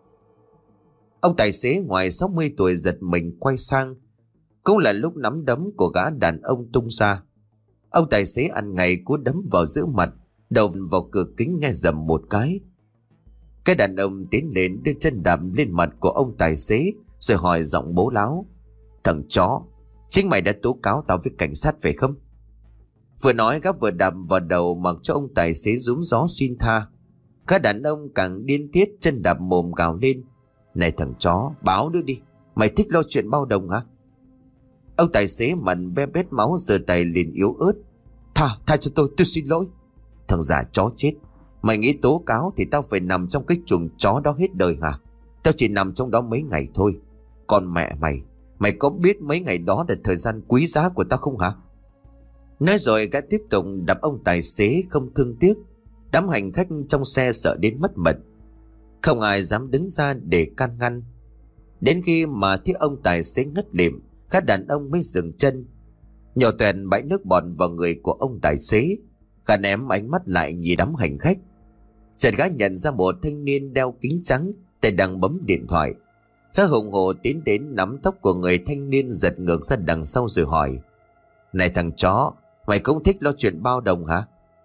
Ông tài xế ngoài sáu mươi tuổi giật mình quay sang. Cũng là lúc nắm đấm của gã đàn ông tung ra. Ông tài xế ăn ngày cú đấm vào giữa mặt, đầu vào cửa kính nghe rầm một cái. Cái đàn ông tiến lên đưa chân đạp lên mặt của ông tài xế rồi hỏi giọng bố láo. Thằng chó, chính mày đã tố cáo tao với cảnh sát phải không? Vừa nói gã vừa đạp vào đầu mặc cho ông tài xế rúm gió xin tha. Cái đàn ông càng điên tiết chân đạp mồm gào lên. Này thằng chó, báo đưa đi. Mày thích lo chuyện bao đồng hả? Ông tài xế mặt be bết máu giơ tay liền yếu ớt. Tha, tha cho tôi, tôi xin lỗi. Thằng già chó chết. Mày nghĩ tố cáo thì tao phải nằm trong cái chuồng chó đó hết đời hả? Tao chỉ nằm trong đó mấy ngày thôi. Còn mẹ mày, mày có biết mấy ngày đó là thời gian quý giá của tao không hả? Nói rồi gã tiếp tục đập ông tài xế không thương tiếc. Đám hành khách trong xe sợ đến mất mật. Không ai dám đứng ra để can ngăn. Đến khi mà thấy ông tài xế ngất lịm, các đàn ông mới dừng chân. Nhỏ Tuyền bãi nước bọt vào người của ông tài xế. Gã ném ánh mắt lại nhìn đám hành khách. Chợt gã nhận ra một thanh niên đeo kính trắng, tay đang bấm điện thoại. Gã hùng hổ tiến đến nắm tóc của người thanh niên giật ngược ra đằng sau rồi hỏi. Này thằng chó, mày cũng thích lo chuyện bao đồng hả?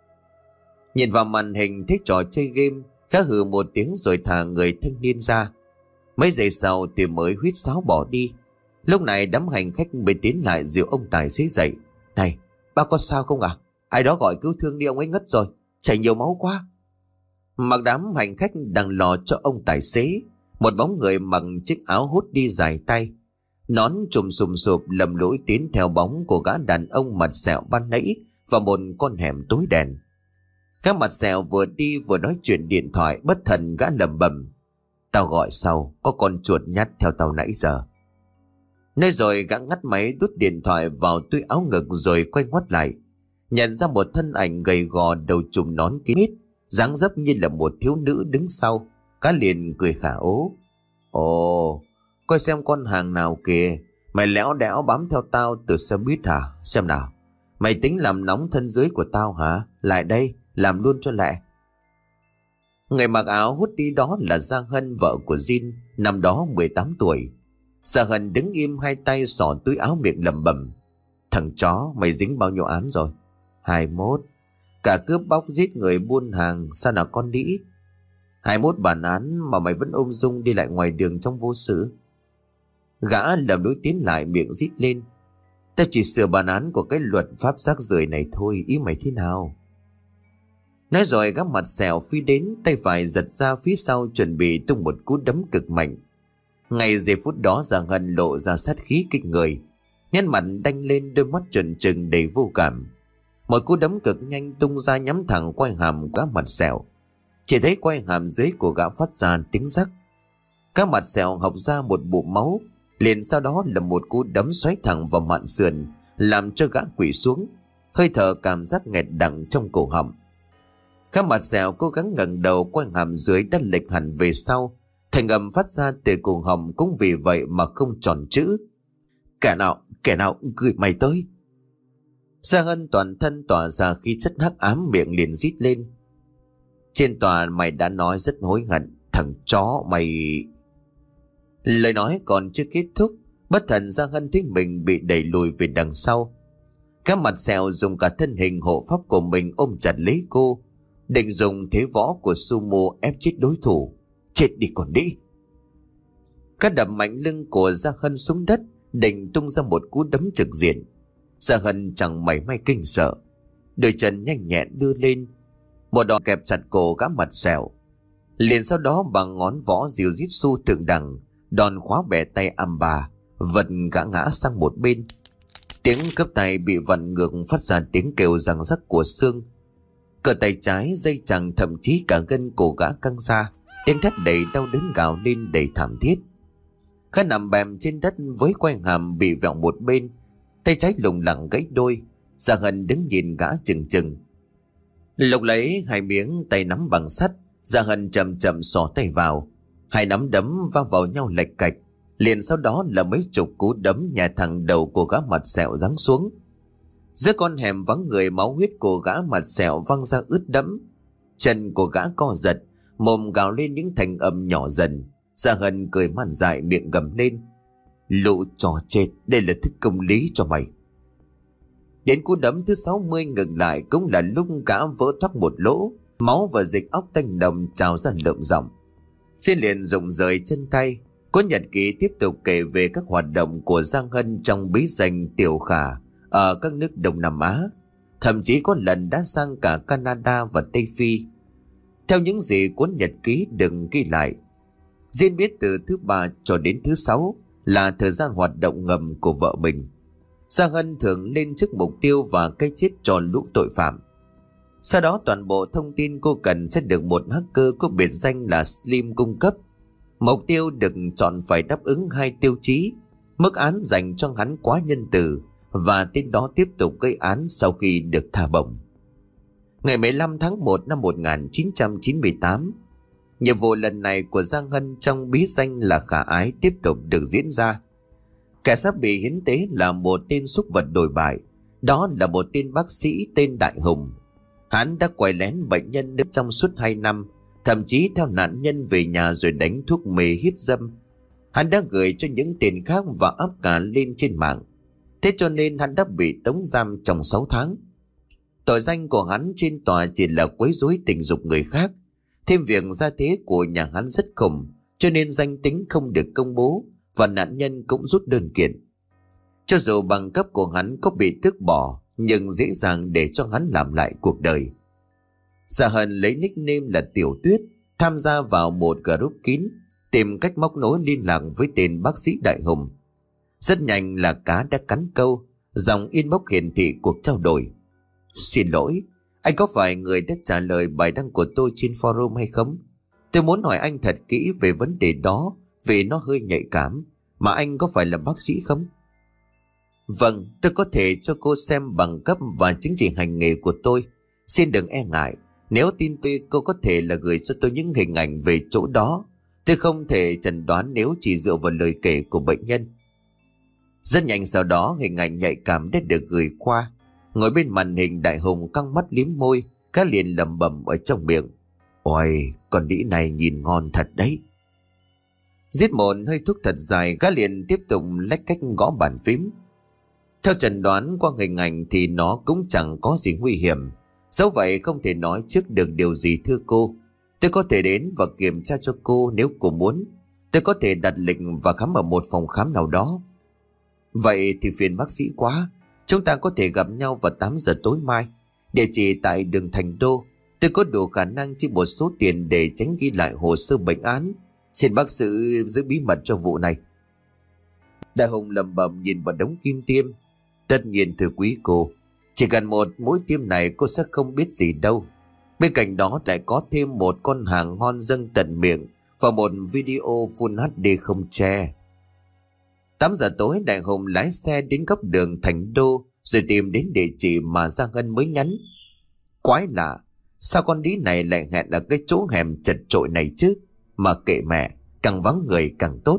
Nhìn vào màn hình thấy trò chơi game, gã hừ một tiếng rồi thả người thanh niên ra. Mấy giây sau thì mới huýt sáo bỏ đi. Lúc này đám hành khách mới tiến lại dìu ông tài xế dậy. Này, bác có sao không à? Ai đó gọi cứu thương đi, ông ấy ngất rồi, chảy nhiều máu quá. Mặc đám hành khách đang lo cho ông tài xế, một bóng người mặc chiếc áo hút đi dài tay, nón trùm sùm sụp lầm lũi tiến theo bóng của gã đàn ông mặt sẹo ban nãy vào một con hẻm tối đèn. Các mặt sẹo vừa đi vừa nói chuyện điện thoại, bất thần gã lầm bầm. Tao gọi sau, có con chuột nhắt theo tao nãy giờ. Nói rồi gã ngắt máy đút điện thoại vào túi áo ngực rồi quay ngoắt lại. Nhận ra một thân ảnh gầy gò đầu trùm nón kín mít, dáng dấp như là một thiếu nữ đứng sau. Gã liền cười khả ố. Ồ, coi xem con hàng nào kìa. Mày lẽo đẽo bám theo tao từ xe buýt hả? Xem nào, mày tính làm nóng thân dưới của tao hả? Lại đây, làm luôn cho lẹ. Người mặc áo hút đi đó là Giang Hân, vợ của Jin, năm đó mười tám tuổi. Giang Hân đứng im, hai tay xỏ túi áo miệng lẩm bẩm. Thằng chó, mày dính bao nhiêu án rồi? hai mươi mốt. Cả cướp bóc giết người buôn hàng, sao nào con đĩ? hai mươi mốt bản án mà mày vẫn ung dung đi lại ngoài đường trong vô sự. Gã lầm đối tiến lại miệng rít lên. Tao chỉ sửa bản án của cái luật pháp rác rưởi này thôi, ý mày thế nào? Nói rồi gã mặt sẹo phi đến, tay phải giật ra phía sau chuẩn bị tung một cú đấm cực mạnh. Ngay giây phút đó Giang Hân lộ ra sát khí kinh người, nét mặt đanh lên, đôi mắt trừng trừng đầy vô cảm. Một cú đấm cực nhanh tung ra nhắm thẳng quai hàm gã mặt sẹo. Chỉ thấy quai hàm dưới của gã phát ra tiếng rắc. Các mặt sẹo học ra một bụng máu, liền sau đó là một cú đấm xoáy thẳng vào mạn sườn, làm cho gã quỵ xuống, hơi thở cảm giác nghẹt đắng trong cổ họng. Các mặt sẹo cố gắng ngẩng đầu, quai hàm dưới đã lệch hẳn về sau, thành âm phát ra từ cổ họng cũng vì vậy mà không tròn chữ. Kẻ nào, kẻ nào gửi mày tới? Giang Hân toàn thân tỏa ra khí chất hắc ám, miệng liền rít lên. Trên tòa mày đã nói rất hối hận, thằng chó mày... Lời nói còn chưa kết thúc, bất thần Giang Hân thấy mình bị đẩy lùi về đằng sau. Các mặt sẹo dùng cả thân hình hộ pháp của mình ôm chặt lấy cô, định dùng thế võ của sumo ép chết đối thủ. chết đi còn đi. Gã đập mạnh lưng của Gia Hân xuống đất, định tung ra một cú đấm trực diện. Gia Hân chẳng mảy may kinh sợ, đôi chân nhanh nhẹn đưa lên, một đòn kẹp chặt cổ gã mặt sẹo. Liền sau đó bằng ngón võ diều rít su thượng đẳng, đòn khóa bẻ tay âm bà, vật gã ngã sang một bên. Tiếng cướp tay bị vặn ngược phát ra tiếng kêu răng rắc của xương. Cờ tay trái dây chằng thậm chí cả gân cổ gã căng ra, tiếng thét đầy đau đớn gào lên đầy thảm thiết. Gã nằm bèm trên đất với quai hàm bị vẹo một bên, tay trái lủng lẳng gãy đôi. Gia Hân đứng nhìn gã chừng chừng. Lục lấy hai miếng tay nắm bằng sắt, Gia Hân chậm chậm xỏ tay vào, hai nắm đấm va vào nhau lệch cạch. Liền sau đó là mấy chục cú đấm nhả thẳng đầu của gã mặt sẹo giáng xuống. Giữa con hẻm vắng người, máu huyết của gã mặt sẹo văng ra ướt đẫm. Chân của gã co giật, mồm gào lên những thành âm nhỏ dần. Gia Hân cười man dại, miệng gầm lên: lũ trò chết, đây là thức công lý cho mày. Đến cú đấm thứ sáu mươi ngừng lại cũng là lúc gã vỡ thoát một lỗ, máu và dịch óc tanh nồng trào ra lợm giọng. Xin liền rụng rời chân tay. Cuốn nhật ký tiếp tục kể về các hoạt động của Giang Hân trong bí danh Tiểu Khả ở các nước Đông Nam Á, thậm chí có lần đã sang cả Canada và Tây Phi. Theo những gì cuốn nhật ký đừng ghi lại, riêng biết từ thứ ba cho đến thứ sáu là thời gian hoạt động ngầm của vợ mình. Giang Hân thường lên trước mục tiêu và cái chết cho lũ tội phạm. Sau đó toàn bộ thông tin cô cần sẽ được một hacker có biệt danh là Slim cung cấp. Mục tiêu được chọn phải đáp ứng hai tiêu chí: mức án dành cho hắn quá nhân từ và tên đó tiếp tục gây án sau khi được thả bổng. Ngày mười lăm tháng một năm một nghìn chín trăm chín mươi tám, nhiệm vụ lần này của Giang Hân trong bí danh là Khả Ái tiếp tục được diễn ra. Kẻ sắp bị hiến tế là một tên súc vật đồi bại. Đó là một tên bác sĩ tên Đại Hùng. Hắn đã quay lén bệnh nhân đứng trong suốt hai năm, thậm chí theo nạn nhân về nhà rồi đánh thuốc mê hiếp dâm. Hắn đã gửi cho những tên khác và áp cả lên trên mạng. Thế cho nên hắn đã bị tống giam trong sáu tháng. Tội danh của hắn trên tòa chỉ là quấy rối tình dục người khác. Thêm việc gia thế của nhà hắn rất khủng, cho nên danh tính không được công bố và nạn nhân cũng rút đơn kiện. Cho dù bằng cấp của hắn có bị tước bỏ, nhưng dễ dàng để cho hắn làm lại cuộc đời. Gia Hân lấy nickname là Tiểu Tuyết, tham gia vào một group kín, tìm cách móc nối liên lạc với tên bác sĩ Đại Hùng. Rất nhanh là cá đã cắn câu, dòng inbox hiển thị cuộc trao đổi. Xin lỗi, anh có phải người đã trả lời bài đăng của tôi trên forum hay không? Tôi muốn hỏi anh thật kỹ về vấn đề đó, vì nó hơi nhạy cảm. Mà anh có phải là bác sĩ không? Vâng, tôi có thể cho cô xem bằng cấp và chứng chỉ hành nghề của tôi. Xin đừng e ngại. Nếu tin tôi, cô có thể là gửi cho tôi những hình ảnh về chỗ đó. Tôi không thể chẩn đoán nếu chỉ dựa vào lời kể của bệnh nhân. Rất nhanh sau đó hình ảnh nhạy cảm đã được gửi qua. Ngồi bên màn hình, Đại Hùng căng mắt liếm môi, cá liền lẩm bẩm ở trong miệng: ôi, con đĩ này nhìn ngon thật đấy. Giết một hơi thuốc thật dài, gã liền tiếp tục lách cách gõ bàn phím. Theo chẩn đoán qua hình ảnh thì nó cũng chẳng có gì nguy hiểm. Dẫu vậy không thể nói trước được điều gì thưa cô. Tôi có thể đến và kiểm tra cho cô nếu cô muốn. Tôi có thể đặt lịch và khám ở một phòng khám nào đó. Vậy thì phiền bác sĩ quá. Chúng ta có thể gặp nhau vào tám giờ tối mai. Địa chỉ tại đường Thành Đô. Tôi có đủ khả năng chi một số tiền để tránh ghi lại hồ sơ bệnh án. Xin bác sĩ giữ bí mật cho vụ này. Đại Hùng lẩm bẩm nhìn vào đống kim tiêm. Tất nhiên thưa quý cô, chỉ cần một mũi tiêm này cô sẽ không biết gì đâu. Bên cạnh đó lại có thêm một con hàng ngon dâng tận miệng và một video Full hát đê không che. Tám giờ tối, Đại Hùng lái xe đến góc đường Thành Đô rồi tìm đến địa chỉ mà Giang Hân mới nhắn. Quái lạ, sao con đĩ này lại hẹn ở cái chỗ hẻm chật chội này chứ? Mà kệ mẹ, càng vắng người càng tốt.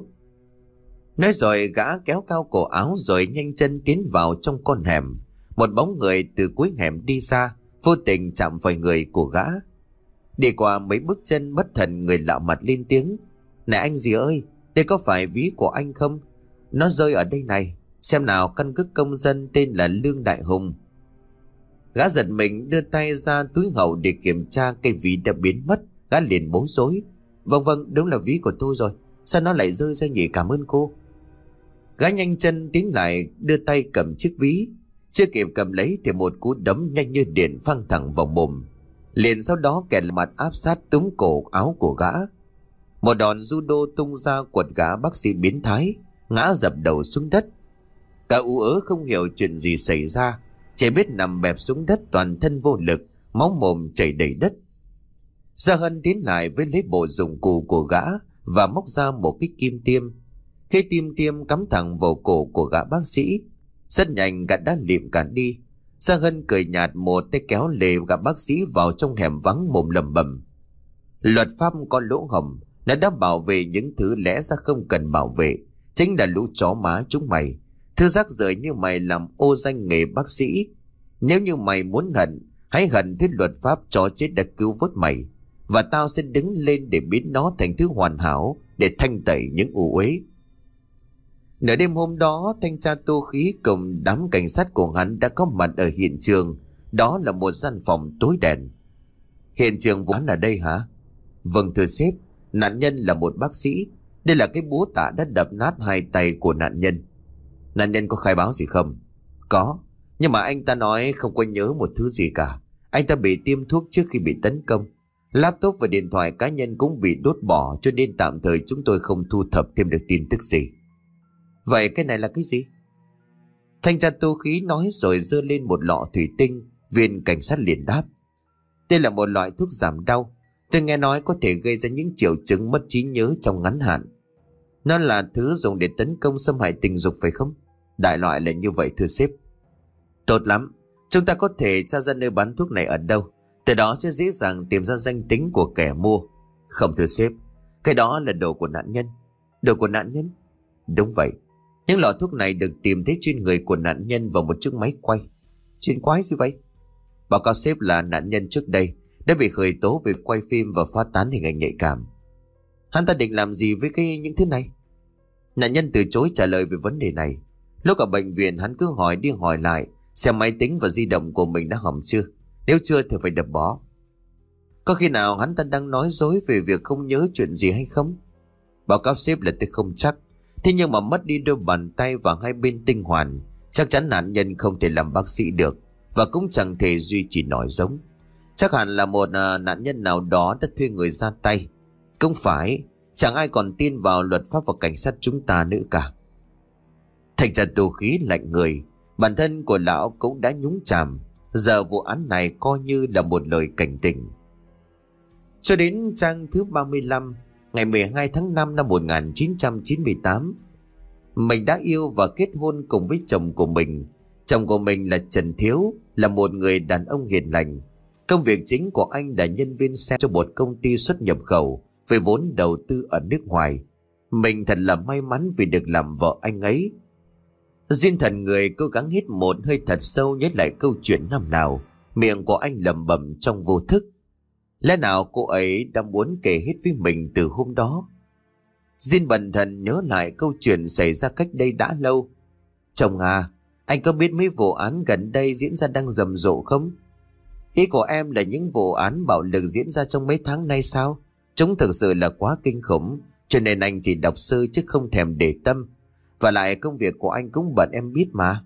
Nói rồi gã kéo cao cổ áo rồi nhanh chân tiến vào trong con hẻm. Một bóng người từ cuối hẻm đi ra, vô tình chạm vào người của gã. Đi qua mấy bước chân bất thần, người lạ mặt lên tiếng: Này anh gì ơi, đây có phải ví của anh không? Nó rơi ở đây này, xem nào, căn cước công dân tên là Lương Đại Hùng. Gã giật mình đưa tay ra túi hậu để kiểm tra, cái ví đã biến mất. Gã liền bối rối: Vâng vâng, đúng là ví của tôi rồi. Sao nó lại rơi ra nhỉ? Cảm ơn cô. Gã nhanh chân tiến lại đưa tay cầm chiếc ví. Chưa kịp cầm lấy thì một cú đấm nhanh như điện phang thẳng vào mồm. Liền sau đó kẻ mặt áp sát túm cổ áo của gã. Một đòn judo tung ra quật gã bác sĩ biến thái, ngã dập đầu xuống đất. Cả ú ớ không hiểu chuyện gì xảy ra, chỉ biết nằm bẹp xuống đất toàn thân vô lực, máu mồm chảy đầy đất. Gia Hân tiến lại với lấy bộ dụng cụ của gã và móc ra một cái kim tiêm. Khi kim tiêm cắm thẳng vào cổ của gã bác sĩ, rất nhanh gã đã liệm cả đi. Gia Hân cười nhạt một tay kéo lê gã bác sĩ vào trong hẻm vắng mồm lẩm bẩm: luật pháp có lỗ hổng, nó đã bảo vệ những thứ lẽ ra không cần bảo vệ, chính là lũ chó má chúng mày. Thứ rác rưởi như mày làm ô danh nghề bác sĩ. Nếu như mày muốn hận, hãy hận thứ luật pháp chó chết đã cứu vớt mày, và tao sẽ đứng lên để biến nó thành thứ hoàn hảo để thanh tẩy những u uế. Nửa đêm hôm đó, thanh tra Tô Khí cùng đám cảnh sát của hắn đã có mặt ở hiện trường. Đó là một gian phòng tối đèn. Hiện trường vụ án ở đây hả? Vâng thưa sếp, nạn nhân là một bác sĩ. Đây là cái búa tạ đã đập nát hai tay của nạn nhân. Nạn nhân có khai báo gì không? Có, nhưng mà anh ta nói không có nhớ một thứ gì cả. Anh ta bị tiêm thuốc trước khi bị tấn công. Laptop và điện thoại cá nhân cũng bị đốt bỏ, cho nên tạm thời chúng tôi không thu thập thêm được tin tức gì. Vậy cái này là cái gì? Thanh tra Tô Khí nói rồi giơ lên một lọ thủy tinh. Viên cảnh sát liền đáp: đây là một loại thuốc giảm đau. Tôi nghe nói có thể gây ra những triệu chứng mất trí nhớ trong ngắn hạn. Nó là thứ dùng để tấn công xâm hại tình dục phải không? Đại loại là như vậy thưa sếp. Tốt lắm, chúng ta có thể tra ra nơi bán thuốc này ở đâu. Từ đó sẽ dễ dàng tìm ra danh tính của kẻ mua. Không thưa sếp, cái đó là đồ của nạn nhân. Đồ của nạn nhân? Đúng vậy. Những lọ thuốc này được tìm thấy trên người của nạn nhân vào một chiếc máy quay. Chuyện quái gì vậy? Báo cáo sếp là nạn nhân trước đây đã bị khởi tố về quay phim và phát tán hình ảnh nhạy cảm. Hắn ta định làm gì với cái những thứ này? Nạn nhân từ chối trả lời về vấn đề này. Lúc ở bệnh viện hắn cứ hỏi đi hỏi lại xem máy tính và di động của mình đã hỏng chưa. Nếu chưa thì phải đập bỏ. Có khi nào hắn ta đang nói dối về việc không nhớ chuyện gì hay không? Báo cáo sếp là tôi không chắc. Thế nhưng mà mất đi đôi bàn tay và hai bên tinh hoàn, chắc chắn nạn nhân không thể làm bác sĩ được, và cũng chẳng thể duy trì nổi giống. Chắc hẳn là một à, nạn nhân nào đó đã thuê người ra tay. Không phải, chẳng ai còn tin vào luật pháp và cảnh sát chúng ta nữa cả. Thành ra Tô Khí lạnh người. Bản thân của lão cũng đã nhúng chàm. Giờ vụ án này coi như là một lời cảnh tỉnh. Cho đến trang thứ ba mươi lăm, ngày mười hai tháng năm năm một nghìn chín trăm chín mươi tám, mình đã yêu và kết hôn cùng với chồng của mình. Chồng của mình là Trần Thiếu, là một người đàn ông hiền lành. Công việc chính của anh là nhân viên xe cho một công ty xuất nhập khẩu với vốn đầu tư ở nước ngoài. Mình thật là may mắn vì được làm vợ anh ấy. Diên thần người cố gắng hít một hơi thật sâu, nhớ lại câu chuyện năm nào. Miệng của anh lẩm bẩm trong vô thức. Lẽ nào cô ấy đã muốn kể hết với mình từ hôm đó? Diên bần thần nhớ lại câu chuyện xảy ra cách đây đã lâu. Chồng à, anh có biết mấy vụ án gần đây diễn ra đang rầm rộ không? Ý của em là những vụ án bạo lực diễn ra trong mấy tháng nay sao? Chúng thực sự là quá kinh khủng, cho nên anh chỉ đọc sơ chứ không thèm để tâm. Và lại công việc của anh cũng bận em biết mà.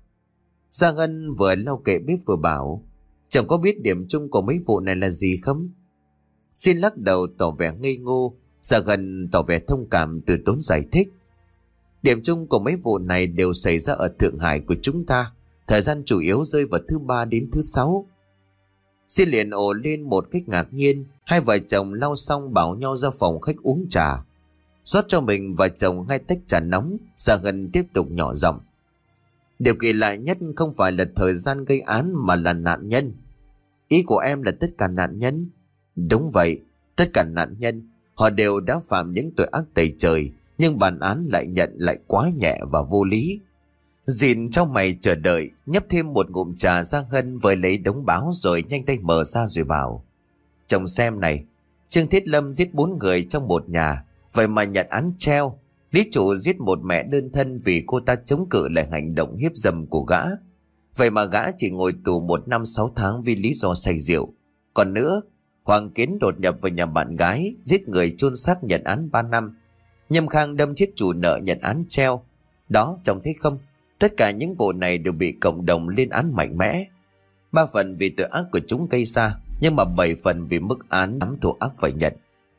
Gia Ngân vừa lau kệ bếp vừa bảo: chồng có biết điểm chung của mấy vụ này là gì không? Xin lắc đầu tỏ vẻ ngây ngô. Gia Ngân tỏ vẻ thông cảm từ tốn giải thích: điểm chung của mấy vụ này đều xảy ra ở Thượng Hải của chúng ta. Thời gian chủ yếu rơi vào thứ ba đến thứ sáu. Xin liền ồ lên một cách ngạc nhiên. Hai vợ chồng lau xong bảo nhau ra phòng khách uống trà. Rót cho mình và chồng hai tách trà nóng. Gia Ngân tiếp tục nhỏ giọng: điều kỳ lạ nhất không phải là thời gian gây án mà là nạn nhân. Ý của em là tất cả nạn nhân? Đúng vậy, tất cả nạn nhân. Họ đều đã phạm những tội ác tày trời, nhưng bản án lại nhận lại quá nhẹ và vô lý. Dìn trong mày chờ đợi, nhấp thêm một ngụm trà. Gia Ngân với lấy đống báo rồi nhanh tay mở ra rồi bảo: chồng xem này, Trương Thiết Lâm giết bốn người trong một nhà, vậy mà nhận án treo. Lý chủ giết một mẹ đơn thân vì cô ta chống cự lại hành động hiếp dâm của gã, vậy mà gã chỉ ngồi tù một năm sáu tháng vì lý do say rượu. Còn nữa, Hoàng Kiến đột nhập vào nhà bạn gái, giết người chôn xác nhận án ba năm. Nhâm Khang đâm chết chủ nợ nhận án treo. Đó, trông thấy không? Tất cả những vụ này đều bị cộng đồng lên án mạnh mẽ. Ba phần vì tội ác của chúng gây ra, nhưng mà bảy phần vì mức án đám thủ ác phải nhận.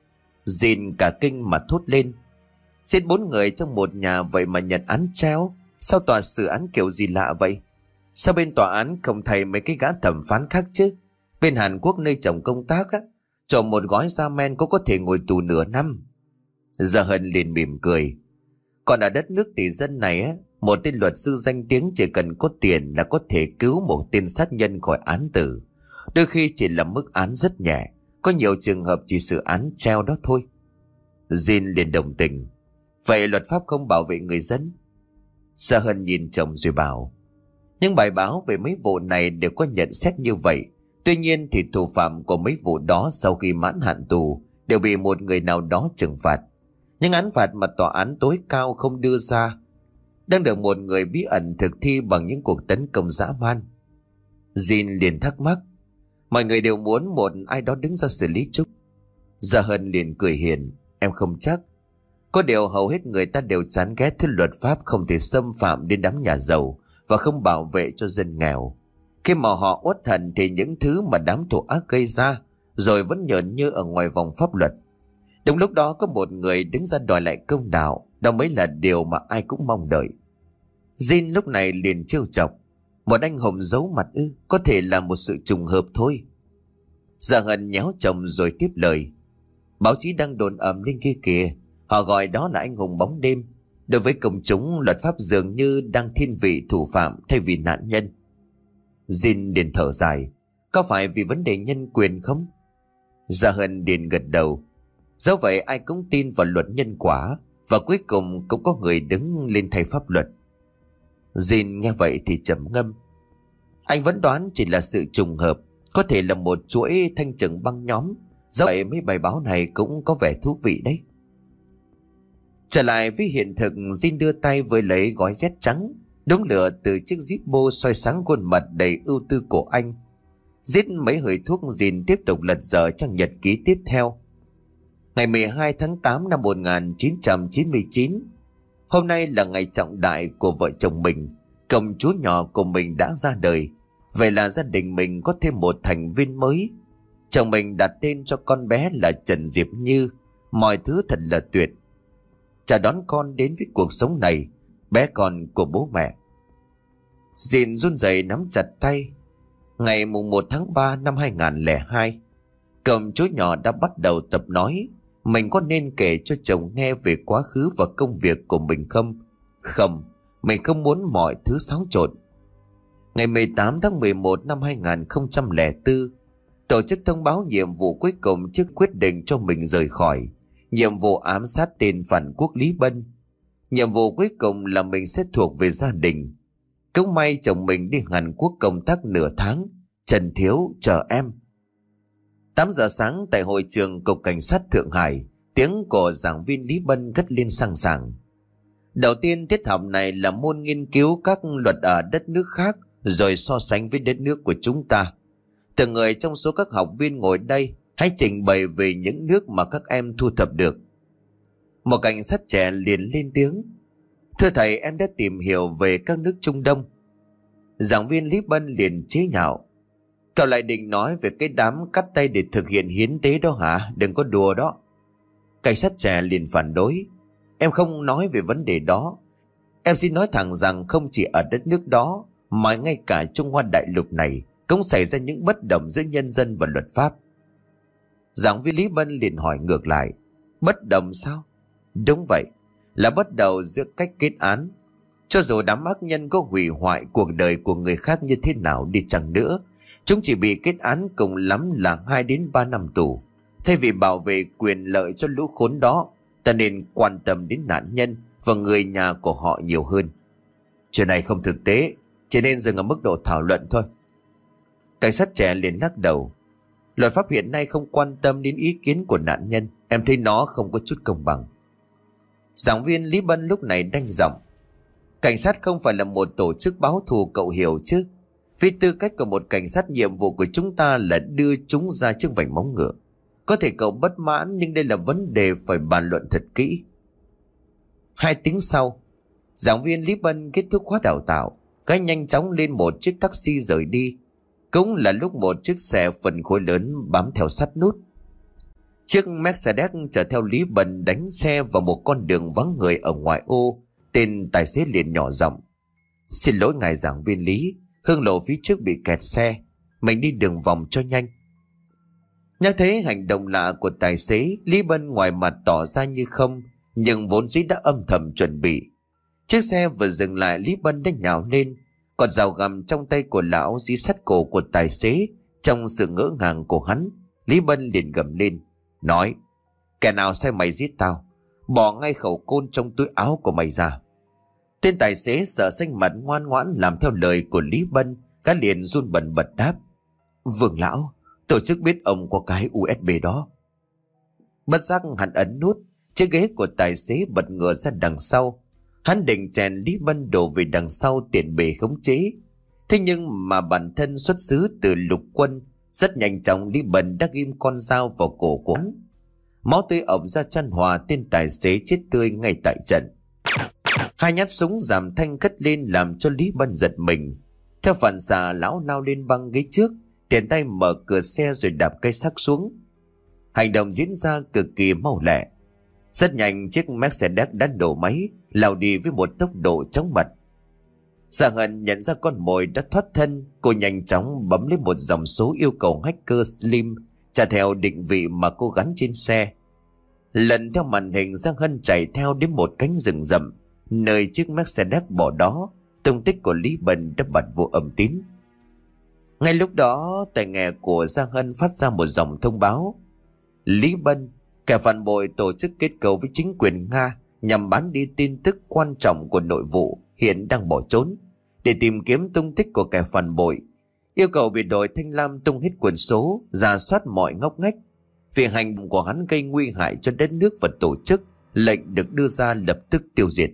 Jin cả kinh mà thốt lên. Giết bốn người trong một nhà vậy mà nhận án treo? Sao tòa xử án kiểu gì lạ vậy? Sao bên tòa án không thay mấy cái gã thẩm phán khác chứ? Bên Hàn Quốc nơi chồng công tác á, cho một gói da men có có thể ngồi tù nửa năm. Gia Hân liền mỉm cười. Còn ở đất nước tỷ dân này á, một tên luật sư danh tiếng chỉ cần có tiền là có thể cứu một tên sát nhân khỏi án tử. Đôi khi chỉ là mức án rất nhẹ, có nhiều trường hợp chỉ xử án treo đó thôi. Jin liền đồng tình. Vậy luật pháp không bảo vệ người dân? Gia Hân nhìn chồng rồi bảo. Những bài báo về mấy vụ này đều có nhận xét như vậy. Tuy nhiên thì thủ phạm của mấy vụ đó sau khi mãn hạn tù đều bị một người nào đó trừng phạt. Nhưng án phạt mà tòa án tối cao không đưa ra đang được một người bí ẩn thực thi bằng những cuộc tấn công dã man. Jin liền thắc mắc. Mọi người đều muốn một ai đó đứng ra xử lý chúng. Gia Hân liền cười hiền. Em không chắc. Có điều hầu hết người ta đều chán ghét thứ luật pháp không thể xâm phạm đến đám nhà giàu và không bảo vệ cho dân nghèo. Khi mà họ uất hận thì những thứ mà đám thủ ác gây ra rồi vẫn nhởn như ở ngoài vòng pháp luật. Đúng lúc đó có một người đứng ra đòi lại công đạo. Đó mới là điều mà ai cũng mong đợi. Jin lúc này liền trêu chọc. Một anh hùng giấu mặt ư? Có thể là một sự trùng hợp thôi. Gia Hân nhéo chồng rồi tiếp lời. Báo chí đang đồn ầm lên kia kìa. Họ gọi đó là anh hùng bóng đêm. Đối với công chúng, luật pháp dường như đang thiên vị thủ phạm thay vì nạn nhân. Jin liền thở dài. Có phải vì vấn đề nhân quyền không? Gia Hân liền gật đầu. Dẫu vậy ai cũng tin vào luật nhân quả, và cuối cùng cũng có người đứng lên thay pháp luật. Jin nghe vậy thì trầm ngâm. Anh vẫn đoán chỉ là sự trùng hợp, có thể là một chuỗi thanh trừng băng nhóm. Dẫu vậy mấy bài báo này cũng có vẻ thú vị đấy. Trở lại với hiện thực, Jin đưa tay với lấy gói Z trắng. Đống lửa từ chiếc Zippo soi sáng khuôn mặt đầy ưu tư của anh. Giết mấy hơi thuốc, Jin tiếp tục lật dở trang nhật ký tiếp theo. Ngày mười hai tháng tám năm một nghìn chín trăm chín mươi chín. Hôm nay là ngày trọng đại của vợ chồng mình. Công chúa nhỏ của mình đã ra đời. Vậy là gia đình mình có thêm một thành viên mới. Chồng mình đặt tên cho con bé là Trần Diệp Như. Mọi thứ thật là tuyệt. Chào đón con đến với cuộc sống này, bé con của bố mẹ. Jin run rẩy nắm chặt tay. Ngày mùng một tháng ba năm hai nghìn không trăm lẻ hai, công chúa nhỏ đã bắt đầu tập nói. Mình có nên kể cho chồng nghe về quá khứ và công việc của mình không? Không, mình không muốn mọi thứ xáo trộn. Ngày mười tám tháng mười một năm hai nghìn không trăm lẻ bốn, tổ chức thông báo nhiệm vụ cuối cùng trước quyết định cho mình rời khỏi. Nhiệm vụ ám sát tên phản quốc Lý Bân. Nhiệm vụ cuối cùng là mình sẽ thuộc về gia đình. Cũng may chồng mình đi Hàn Quốc công tác nửa tháng. Trần Thiếu chờ em. Tám giờ sáng tại hội trường Cục Cảnh sát Thượng Hải, tiếng của giảng viên Lý Bân cất lên sang sảng. Đầu tiên tiết học này là môn nghiên cứu các luật ở đất nước khác rồi so sánh với đất nước của chúng ta. Từng người trong số các học viên ngồi đây hãy trình bày về những nước mà các em thu thập được. Một cảnh sát trẻ liền lên tiếng. Thưa thầy, em đã tìm hiểu về các nước Trung Đông. Giảng viên Lý Bân liền chế nhạo. Cậu lại định nói về cái đám cắt tay để thực hiện hiến tế đó hả? Đừng có đùa đó. Cảnh sát trẻ liền phản đối. Em không nói về vấn đề đó. Em xin nói thẳng rằng không chỉ ở đất nước đó mà ngay cả Trung Hoa đại lục này cũng xảy ra những bất đồng giữa nhân dân và luật pháp. Giảng viên Lý Bân liền hỏi ngược lại. Bất đồng sao? Đúng vậy, là bất đồng giữa cách kết án. Cho dù đám ác nhân có hủy hoại cuộc đời của người khác như thế nào đi chăng nữa, chúng chỉ bị kết án cùng lắm là hai đến ba năm tù. Thay vì bảo vệ quyền lợi cho lũ khốn đó, ta nên quan tâm đến nạn nhân và người nhà của họ nhiều hơn. Chuyện này không thực tế, chỉ nên dừng ở mức độ thảo luận thôi. Cảnh sát trẻ liền lắc đầu. Luật pháp hiện nay không quan tâm đến ý kiến của nạn nhân. Em thấy nó không có chút công bằng. Giảng viên Lý Bân lúc này đanh giọng. Cảnh sát không phải là một tổ chức báo thù, cậu hiểu chứ? Vì tư cách của một cảnh sát, nhiệm vụ của chúng ta là đưa chúng ra trước vành móng ngựa. Có thể cậu bất mãn, nhưng đây là vấn đề phải bàn luận thật kỹ. Hai tiếng sau, giảng viên Lý Bân kết thúc khóa đào tạo. Gã nhanh chóng lên một chiếc taxi rời đi. Cũng là lúc một chiếc xe phân khối lớn bám theo sát nút. Chiếc Mercedes chở theo Lý Bân đánh xe vào một con đường vắng người ở ngoại ô. Tên tài xế liền nhỏ giọng: "Xin lỗi ngài giảng viên Lý, hương lộ phía trước bị kẹt xe, mình đi đường vòng cho nhanh." Nhắc thấy hành động lạ của tài xế, Lý Bân ngoài mặt tỏ ra như không, nhưng vốn dĩ đã âm thầm chuẩn bị. Chiếc xe vừa dừng lại, Lý Bân đã nhào lên, còn dao găm trong tay của lão dí sát cổ của tài xế. Trong sự ngỡ ngàng của hắn, Lý Bân liền gầm lên, nói: "Kẻ nào sai mày giết tao, bỏ ngay khẩu côn trong túi áo của mày ra." Tên tài xế sợ xanh mặt ngoan ngoãn làm theo lời của Lý Bân. Gã liền run bần bật đáp: "Vương lão, tổ chức biết ông có cái u ét bê đó." Bất giác hắn ấn nút, chiếc ghế của tài xế bật ngửa ra đằng sau. Hắn định chèn Lý Bân đổ về đằng sau tiện bề khống chế. Thế nhưng mà bản thân xuất xứ từ lục quân, rất nhanh chóng Lý Bân đã ghim con dao vào cổ của hắn. Máu tươi ọc ra chan hòa, tên tài xế chết tươi ngay tại trận. Hai nhát súng giảm thanh cất lên làm cho Lý Bân giật mình. Theo phản xạ, lão lao lên băng ghế trước, tiện tay mở cửa xe rồi đạp cây xác xuống. Hành động diễn ra cực kỳ mau lẹ. Rất nhanh chiếc Mercedes đã đổ máy, lao đi với một tốc độ chóng mặt. Dạ Hân nhận ra con mồi đã thoát thân, cô nhanh chóng bấm lên một dòng số yêu cầu hacker Slim trả theo định vị mà cô gắn trên xe. Lần theo màn hình, Giang Hân chạy theo đến một cánh rừng rậm, nơi chiếc Mercedes bỏ đó. Tung tích của Lý Bân đã bật vô âm tín. Ngay lúc đó, tai nghe của Giang Hân phát ra một dòng thông báo: Lý Bân, kẻ phản bội tổ chức kết cấu với chính quyền Nga nhằm bán đi tin tức quan trọng của nội vụ, hiện đang bỏ trốn. Để tìm kiếm tung tích của kẻ phản bội, yêu cầu biệt đội Thanh Lam tung hết quân số, rà soát mọi ngóc ngách. Vì hành động của hắn gây nguy hại cho đất nước và tổ chức, lệnh được đưa ra lập tức tiêu diệt.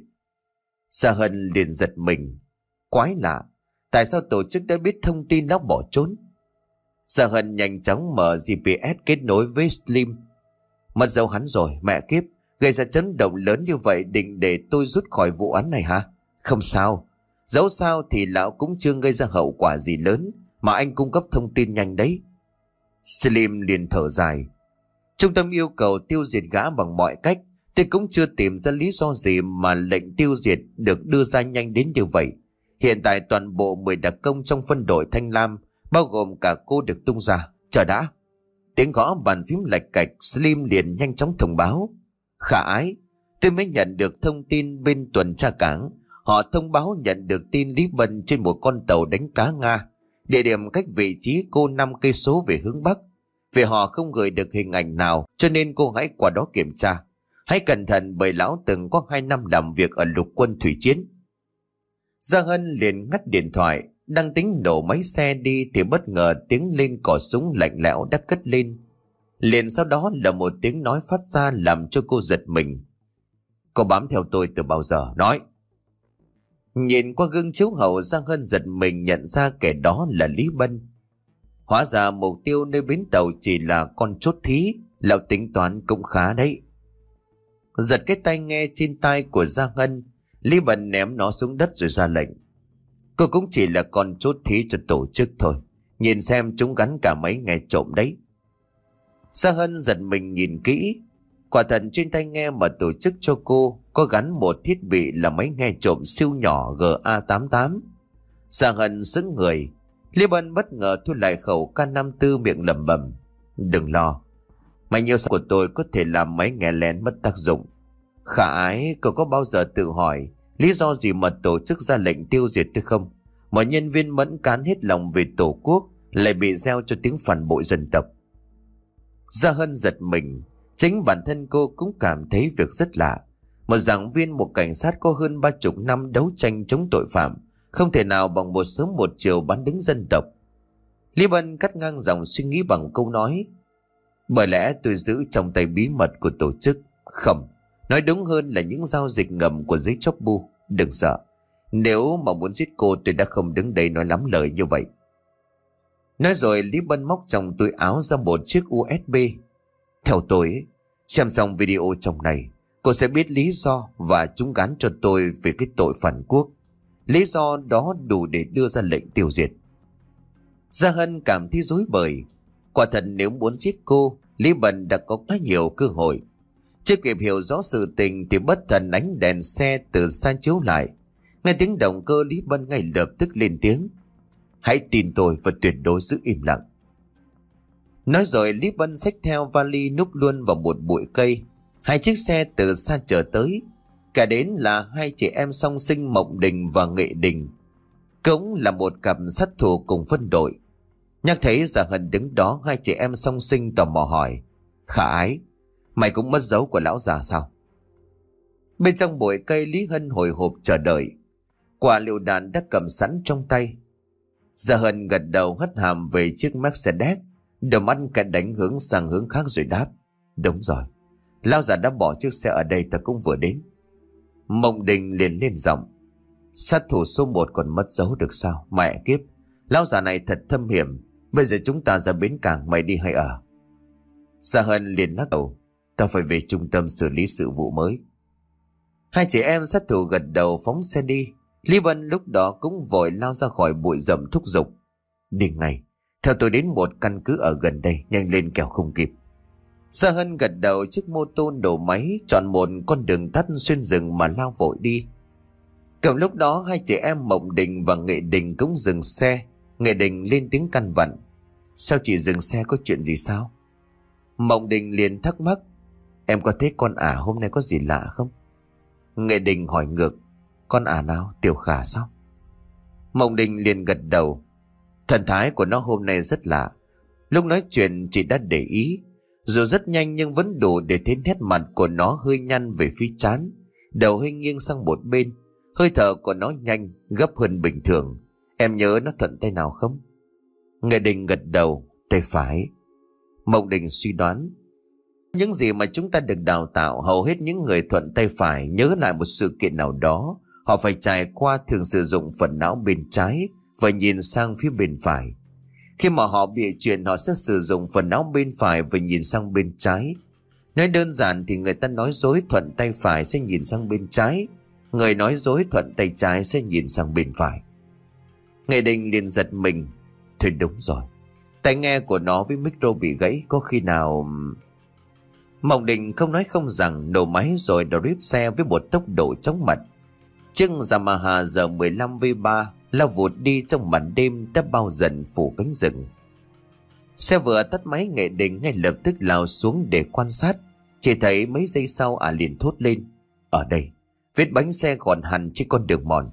Sa Hân liền giật mình. Quái lạ, tại sao tổ chức đã biết thông tin lão bỏ trốn? Sa Hân nhanh chóng mở giê pê ét kết nối với Slim. Mất dấu hắn rồi, mẹ kiếp, gây ra chấn động lớn như vậy định để tôi rút khỏi vụ án này hả? Không sao, dẫu sao thì lão cũng chưa gây ra hậu quả gì lớn, mà anh cung cấp thông tin nhanh đấy. Slim liền thở dài. Trung tâm yêu cầu tiêu diệt gã bằng mọi cách, tôi cũng chưa tìm ra lý do gì mà lệnh tiêu diệt được đưa ra nhanh đến như vậy. Hiện tại toàn bộ mười đặc công trong phân đội Thanh Lam, bao gồm cả cô, được tung ra. Chờ đã. Tiếng gõ bàn phím lạch cạch, Slim liền nhanh chóng thông báo. Khả ái, tôi mới nhận được thông tin bên tuần tra cảng. Họ thông báo nhận được tin Lý Bân trên một con tàu đánh cá Nga. Địa điểm cách vị trí cô năm cây số về hướng Bắc. Vì họ không gửi được hình ảnh nào, cho nên cô hãy qua đó kiểm tra. Hãy cẩn thận, bởi lão từng có hai năm làm việc ở lục quân thủy chiến. Gia Hân liền ngắt điện thoại, đang tính nổ máy xe đi thì bất ngờ tiếng lên cò súng lạnh lẽo đã cất lên. Liền sau đó là một tiếng nói phát ra làm cho cô giật mình. Cô bám theo tôi từ bao giờ? Nói. Nhìn qua gương chiếu hậu, Giang Hân giật mình nhận ra kẻ đó là Lý Bân. Hóa ra mục tiêu nơi bến tàu chỉ là con chốt thí, lão tính toán cũng khá đấy. Giật cái tai nghe trên tai của Giang Hân, Lý Bân ném nó xuống đất rồi ra lệnh. Cô cũng chỉ là con chốt thí cho tổ chức thôi, nhìn xem chúng gắn cả mấy nghe trộm đấy. Giang Hân giật mình nhìn kỹ, quả thật trên tai nghe mà tổ chức cho cô có gắn một thiết bị là máy nghe trộm siêu nhỏ G A tám tám. Giang Hân sững người. Lý Bân bất ngờ thu lại khẩu K năm mươi tư, miệng lẩm bẩm. Đừng lo, máy nhiêu của tôi có thể làm máy nghe lén mất tác dụng. Khả ái, cậu có bao giờ tự hỏi lý do gì mà tổ chức ra lệnh tiêu diệt tôi không? Một nhân viên mẫn cán hết lòng về tổ quốc lại bị gieo cho tiếng phản bội dân tộc. Gia Hân giật mình. Chính bản thân cô cũng cảm thấy việc rất lạ. Một giảng viên, một cảnh sát có hơn ba chục năm đấu tranh chống tội phạm, không thể nào bằng một sớm một chiều bán đứng dân tộc. Lý Bân cắt ngang dòng suy nghĩ bằng câu nói. Bởi lẽ tôi giữ trong tay bí mật của tổ chức. Không, nói đúng hơn là những giao dịch ngầm của giới chóp bu. Đừng sợ, Nếu mà muốn giết cô tôi đã không đứng đây nói lắm lời như vậy. Nói rồi Lý Bân móc trong túi áo ra một chiếc u ét bê. Theo tôi ấy, xem xong video trong này, cô sẽ biết lý do và chúng gán cho tôi về cái tội phản quốc. Lý do đó đủ để đưa ra lệnh tiêu diệt. Gia Hân cảm thấy rối bời. Quả thật nếu muốn giết cô, Lý Bân đã có quá nhiều cơ hội. Chưa kịp hiểu rõ sự tình thì bất thần ánh đèn xe từ xa chiếu lại. Nghe tiếng động cơ, Lý Bân ngay lập tức lên tiếng. Hãy tin tôi và tuyệt đối giữ im lặng. Nói rồi Lý Bân xách theo vali núp luôn vào một bụi cây. Hai chiếc xe từ xa chờ tới. Cả đến là hai chị em song sinh Mộng Đình và Nghệ Đình. Cũng là một cặp sát thủ cùng phân đội. Nhắc thấy Gia Hân đứng đó, hai chị em song sinh tò mò hỏi. Khả Ái, mày cũng mất dấu của lão già sao? Bên trong bụi cây, Lý Hân hồi hộp chờ đợi. Quả lựu đạn đã cầm sẵn trong tay. Gia Hân gật đầu hất hàm về chiếc Mercedes, đôi mắt cả đánh hướng sang hướng khác rồi đáp. Đúng rồi, lão già đã bỏ chiếc xe ở đây, ta cũng vừa đến. Mộng Đình liền lên giọng. Sát thủ số một còn mất dấu được sao? Mẹ kiếp, lão già này thật thâm hiểm. Bây giờ chúng ta ra bến cảng, mày đi hay ở? Gia Hân liền lắc đầu. Ta phải về trung tâm xử lý sự vụ mới. Hai chị em sát thủ gật đầu phóng xe đi. Lý Bân lúc đó cũng vội lao ra khỏi bụi rậm thúc giục. Đi ngay, theo tôi đến một căn cứ ở gần đây, nhanh lên kẻo không kịp. Gia Hân gật đầu, chiếc mô tô nổ máy chọn một con đường tắt xuyên rừng mà lao vội đi. Cùng lúc đó hai chị em Mộng Đình và Nghệ Đình cũng dừng xe. Nghệ Đình lên tiếng căn vặn. Sao chị dừng xe, có chuyện gì sao? Mộng Đình liền thắc mắc. Em có thấy con ả hôm nay có gì lạ không? Nghệ Đình hỏi ngược. Con ả nào? Tiểu Khả sao? Mộng Đình liền gật đầu. Thần thái của nó hôm nay rất lạ. Lúc nói chuyện chị đã để ý. Dù rất nhanh nhưng vẫn đủ để thấy nét mặt của nó hơi nhăn về phía trán, đầu hơi nghiêng sang một bên. Hơi thở của nó nhanh, gấp hơn bình thường. Em nhớ nó thuận tay nào không? Nghệ Đình gật đầu. Tay phải. Mộng Đình suy đoán. Những gì mà chúng ta được đào tạo, hầu hết những người thuận tay phải nhớ lại một sự kiện nào đó, họ phải trải qua thường sử dụng phần não bên trái và nhìn sang phía bên phải. Khi mà họ bị chuyện, họ sẽ sử dụng phần não bên phải và nhìn sang bên trái. Nói đơn giản thì người ta nói dối thuận tay phải sẽ nhìn sang bên trái, người nói dối thuận tay trái sẽ nhìn sang bên phải. Nghệ Đình liền giật mình. Thôi đúng rồi, tai nghe của nó với micro bị gãy, có khi nào... Mộng Đình không nói không rằng nổ máy rồi drip xe với một tốc độ chóng mặt. Chiếc Yamaha R mười lăm V ba lao vụt đi trong màn đêm đã bao dần phủ cánh rừng. Xe vừa tắt máy, Nghệ Đình ngay lập tức lao xuống để quan sát. Chỉ thấy mấy giây sau ả liền thốt lên. Ở đây, vết bánh xe còn hằn trên con đường mòn.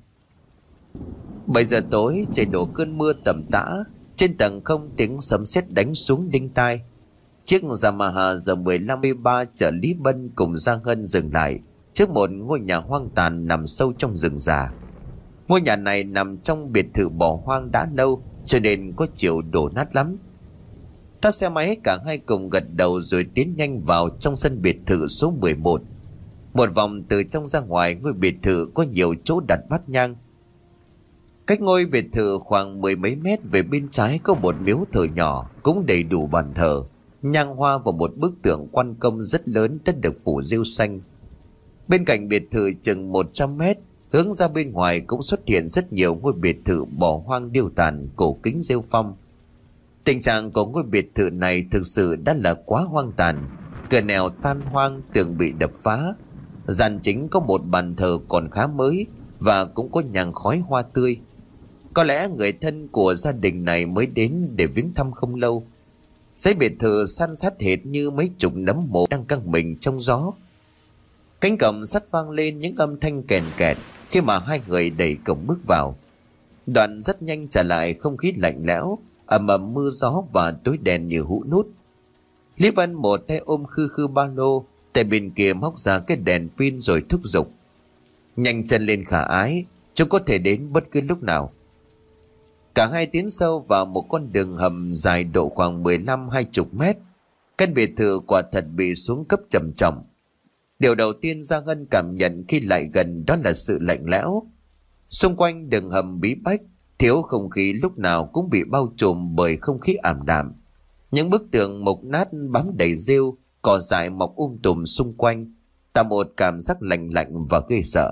Bảy giờ tối, trời đổ cơn mưa tầm tã. Trên tầng không tiếng sấm sét đánh xuống đinh tai. Chiếc Yamaha R mười lăm V ba chở Lý Bân cùng Giang Hân dừng lại trước một ngôi nhà hoang tàn nằm sâu trong rừng già. Ngôi nhà này nằm trong biệt thự bỏ hoang đã lâu, cho nên có chiều đổ nát lắm. Ta xe máy cả hai cùng gật đầu rồi tiến nhanh vào trong sân biệt thự số mười một. Một vòng từ trong ra ngoài ngôi biệt thự có nhiều chỗ đặt bát nhang. Cách ngôi biệt thự khoảng mười mấy mét về bên trái có một miếu thờ nhỏ, cũng đầy đủ bàn thờ, nhang hoa và một bức tượng Quan Công rất lớn tất được phủ rêu xanh. Bên cạnh biệt thự chừng một trăm mét, hướng ra bên ngoài cũng xuất hiện rất nhiều ngôi biệt thự bỏ hoang điêu tàn, cổ kính rêu phong. Tình trạng của ngôi biệt thự này thực sự đã là quá hoang tàn. Cửa nẻo tan hoang, tường bị đập phá. Gian chính có một bàn thờ còn khá mới và cũng có nhang khói hoa tươi. Có lẽ người thân của gia đình này mới đến để viếng thăm không lâu. Dãy biệt thự san sát hệt như mấy chục nấm mộ đang căng mình trong gió. Cánh cổng sắt vang lên những âm thanh kèn kẹt khi mà hai người đẩy cổng bước vào. Đoạn rất nhanh trở lại không khí lạnh lẽo, ầm ầm mưa gió và tối đen như hũ nút. Lý Bân một tay ôm khư khư ba lô, tay bên kia móc ra cái đèn pin rồi thúc giục. Nhanh chân lên Khả Ái, chúng có thể đến bất cứ lúc nào. Cả hai tiến sâu vào một con đường hầm dài độ khoảng mười lăm hai mươi mét. Căn biệt thự quả thật bị xuống cấp trầm trọng. Điều đầu tiên Giang Hân cảm nhận khi lại gần đó là sự lạnh lẽo. Xung quanh đường hầm bí bách, thiếu không khí lúc nào cũng bị bao trùm bởi không khí ảm đạm. Những bức tường mục nát bám đầy rêu, cỏ dại mọc um tùm xung quanh, tạo một cảm giác lạnh lạnh và ghê sợ.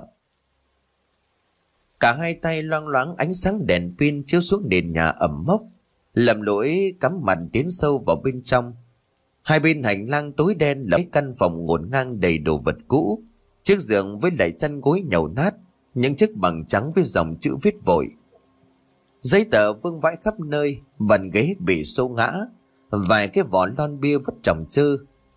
Cả hai tay loang loáng ánh sáng đèn pin chiếu xuống nền nhà ẩm mốc. Lầm lỗi cắm mặt tiến sâu vào bên trong. Hai bên hành lang tối đen là căn phòng ngổn ngang đầy đồ vật cũ, chiếc giường với lại chăn gối nhầu nát, những chiếc bằng trắng với dòng chữ viết vội. Giấy tờ vương vãi khắp nơi, bàn ghế bị xô ngã, vài cái vỏ lon bia vứt trồng trơ.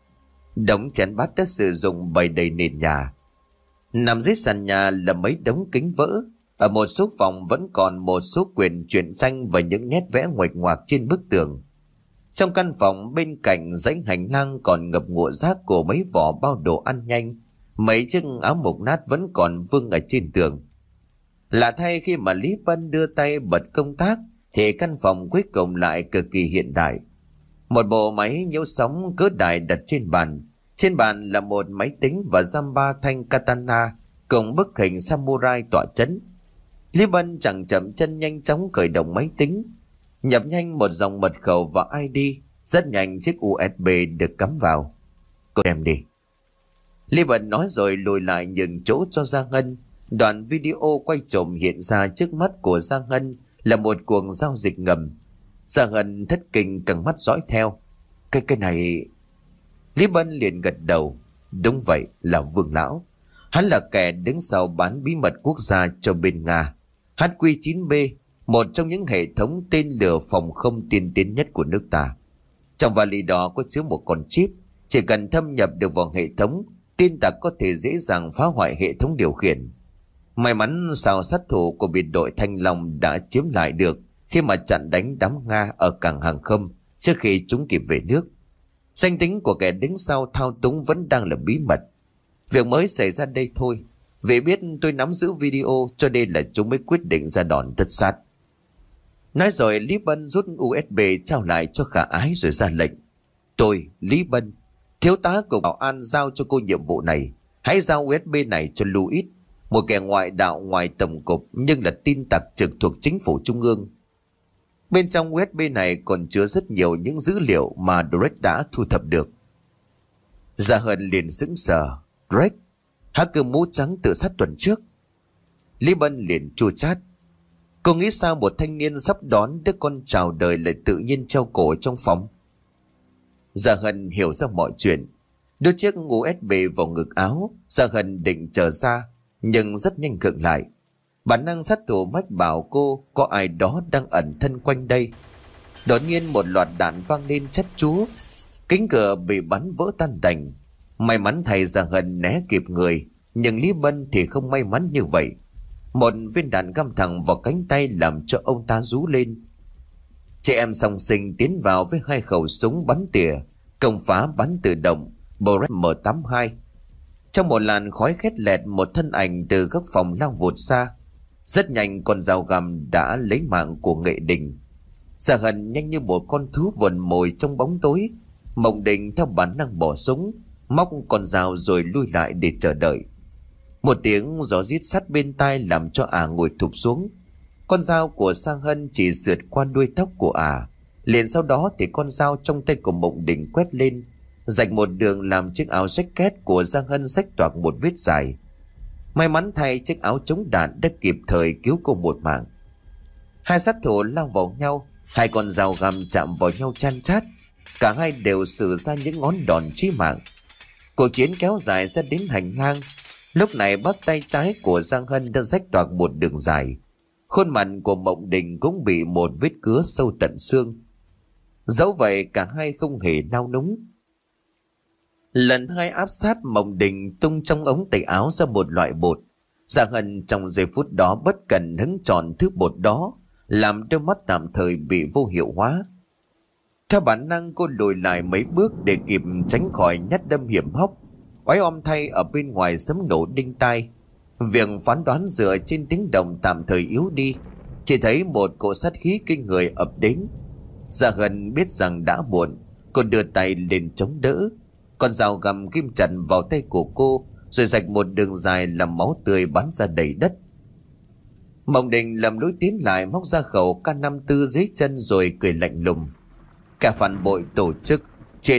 Đống chén bát đã sử dụng bày đầy nền nhà. Nằm dưới sàn nhà là mấy đống kính vỡ. Ở một số phòng vẫn còn một số quyển truyện tranh và những nét vẽ nguệch ngoạc trên bức tường. Trong căn phòng bên cạnh dãy hành lang còn ngập ngụa rác của mấy vỏ bao đồ ăn nhanh. Mấy chiếc áo mục nát vẫn còn vương ở trên tường. Lạ thay, khi mà Lý Bân đưa tay bật công tắc thì căn phòng cuối cùng lại cực kỳ hiện đại. Một bộ máy nhiễu sóng cỡ đại đặt trên bàn. Trên bàn là một máy tính và giam ba thanh katana cùng bức hình samurai tọa chấn. Lý Bân chẳng chậm chân nhanh chóng khởi động máy tính, nhập nhanh một dòng mật khẩu và i đê. Rất nhanh chiếc u ét bê được cắm vào. Cô đem đi, Lý Bân nói rồi lùi lại nhường chỗ cho Giang Ngân. Đoạn video quay trộm hiện ra trước mắt của Giang Ngân là một cuộc giao dịch ngầm. Giang Ngân thất kinh căng mắt dõi theo. Cái cái này... Lý Bân liền gật đầu. Đúng vậy, là Vương Lão. Hắn là kẻ đứng sau bán bí mật quốc gia cho bên Nga. hát quy chín bê, một trong những hệ thống tên lửa phòng không tiên tiến nhất của nước ta. Trong vali đó có chứa một con chip. Chỉ cần thâm nhập được vào hệ thống, tin tặc có thể dễ dàng phá hoại hệ thống điều khiển. May mắn sao sát thủ của biệt đội Thanh Long đã chiếm lại được khi mà chặn đánh đám Nga ở cảng hàng không trước khi chúng kịp về nước. Danh tính của kẻ đứng sau thao túng vẫn đang là bí mật. Việc mới xảy ra đây thôi. Vì biết tôi nắm giữ video cho nên là chúng mới quyết định ra đòn tất sát. Nói rồi Lý Bân rút u ét bê trao lại cho Khả Ái rồi ra lệnh. Tôi, Lý Bân, thiếu tá cục bảo an giao cho cô nhiệm vụ này. Hãy giao u ét bê này cho Louis, một kẻ ngoại đạo ngoài tổng cục nhưng là tin tặc trực thuộc chính phủ trung ương. Bên trong u ét bê này còn chứa rất nhiều những dữ liệu mà Drake đã thu thập được. Gia Hân liền sững sờ. Drake, hacker mũ trắng tự sát tuần trước. Lý Bân liền chua chát. Cô nghĩ sao một thanh niên sắp đón đứa con chào đời lại tự nhiên treo cổ trong phòng? Gia Hân hiểu ra mọi chuyện. Đưa chiếc u ét bê vào ngực áo, Gia Hân định trở ra, nhưng rất nhanh khựng lại. Bản năng sát thủ mách bảo cô có ai đó đang ẩn thân quanh đây. Đột nhiên một loạt đạn vang lên chát chúa. Kính cửa bị bắn vỡ tan tành. May mắn thầy Gia Hân né kịp người, nhưng Lý Bân thì không may mắn như vậy. Một viên đạn găm thẳng vào cánh tay làm cho ông ta rú lên. Chị em song sinh tiến vào với hai khẩu súng bắn tỉa, công phá bắn tự động Boret M tám hai. Trong một làn khói khét lẹt, một thân ảnh từ góc phòng lao vụt xa. Rất nhanh con dao găm đã lấy mạng của Nghệ Đình. Gia Hân nhanh như một con thú vờn mồi trong bóng tối. Mộng Đình theo bản năng bỏ súng, móc con dao rồi lui lại để chờ đợi. Một tiếng gió rít sát bên tai làm cho ả ngồi thụp xuống. Con dao của Sang Hân chỉ sượt qua đuôi tóc của ả. Liền sau đó thì con dao trong tay của Mộng Đình quét lên, rạch một đường làm chiếc áo jacket của Giang Hân rách toạc một vết dài. May mắn thay chiếc áo chống đạn đã kịp thời cứu cô một mạng. Hai sát thủ lao vào nhau, hai con dao găm chạm vào nhau chan chát. Cả hai đều sử ra những ngón đòn chí mạng. Cuộc chiến kéo dài ra đến hành lang. Lúc này bắp tay trái của Giang Hân đã rách toạc một đường dài. Khuôn mặt của Mộng Đình cũng bị một vết cứa sâu tận xương. Dẫu vậy cả hai không hề nao núng. Lần hai áp sát, Mộng Đình tung trong ống tay áo ra một loại bột. Giang Hân trong giây phút đó bất cần hứng tròn thứ bột đó, làm đôi mắt tạm thời bị vô hiệu hóa. Theo bản năng cô lùi lại mấy bước để kịp tránh khỏi nhát đâm hiểm hóc. Oái om thay ở bên ngoài sấm nổ đinh tai. Việc phán đoán dựa trên tiếng động tạm thời yếu đi. Chỉ thấy một cỗ sát khí kinh người ập đến. Gia Hân biết rằng đã muộn. Cô đưa tay lên chống đỡ. Con dao găm kim chặt vào tay của cô, rồi rạch một đường dài làm máu tươi bắn ra đầy đất. Mộng Đình lầm lũi tiến lại, móc ra khẩu K năm mươi tư dưới chân rồi cười lạnh lùng: "Cả phản bội tổ chức, chết!"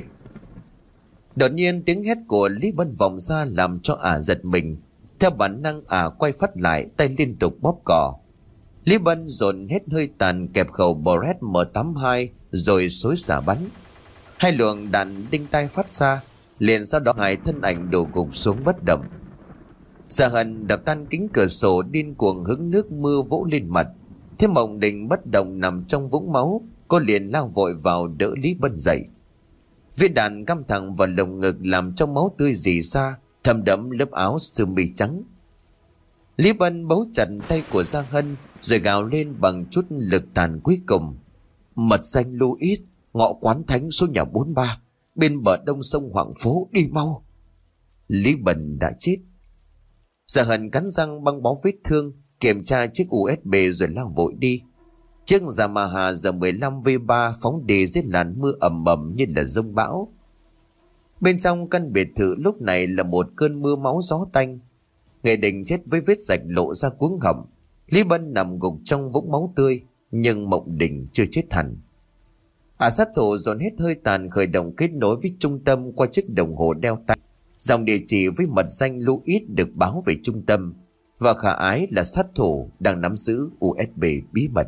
Đột nhiên tiếng hét của Lý Bân vọng ra làm cho ả giật mình. Theo bản năng ả quay phát lại, tay liên tục bóp cò. Lý Bân dồn hết hơi tàn kẹp khẩu Bret M tám mươi hai rồi xối xả bắn. Hai luồng đạn đinh tai phát ra, liền sau đó hai thân ảnh đổ gục xuống bất động. Dạ Hân đập tan kính cửa sổ, điên cuồng hứng nước mưa vỗ lên mặt. Thế Mộng Đình bất động nằm trong vũng máu, cô liền lao vội vào đỡ Lý Bân dậy. Viên đạn cắm thẳng vào lồng ngực làm cho máu tươi rỉ ra, thấm đẫm lớp áo sơ mi trắng. Lý Bân bấu chặt tay của Giang Hân rồi gào lên bằng chút lực tàn cuối cùng: "Mật danh Louis, ngõ Quán Thánh số nhà bốn mươi ba, bên bờ đông sông Hoàng Phố, đi mau!" Lý Bân đã chết. Giang Hân cắn răng băng bó vết thương, kiểm tra chiếc u ét bê rồi lao vội đi. Chiếc Yamaha R mười lăm V ba phóng đi dưới làn mưa ầm ầm như là giông bão. Bên trong căn biệt thự lúc này là một cơn mưa máu gió tanh. Nghệ Đình chết với vết rạch lộ ra cuống họng. Lý Bân nằm gục trong vũng máu tươi, nhưng Mộng Đình chưa chết hẳn. Ả sát thủ dồn hết hơi tàn, khởi động kết nối với trung tâm qua chiếc đồng hồ đeo tay. Dòng địa chỉ với mật danh Louis được báo về trung tâm, và khả ái là sát thủ đang nắm giữ u ét bê bí mật.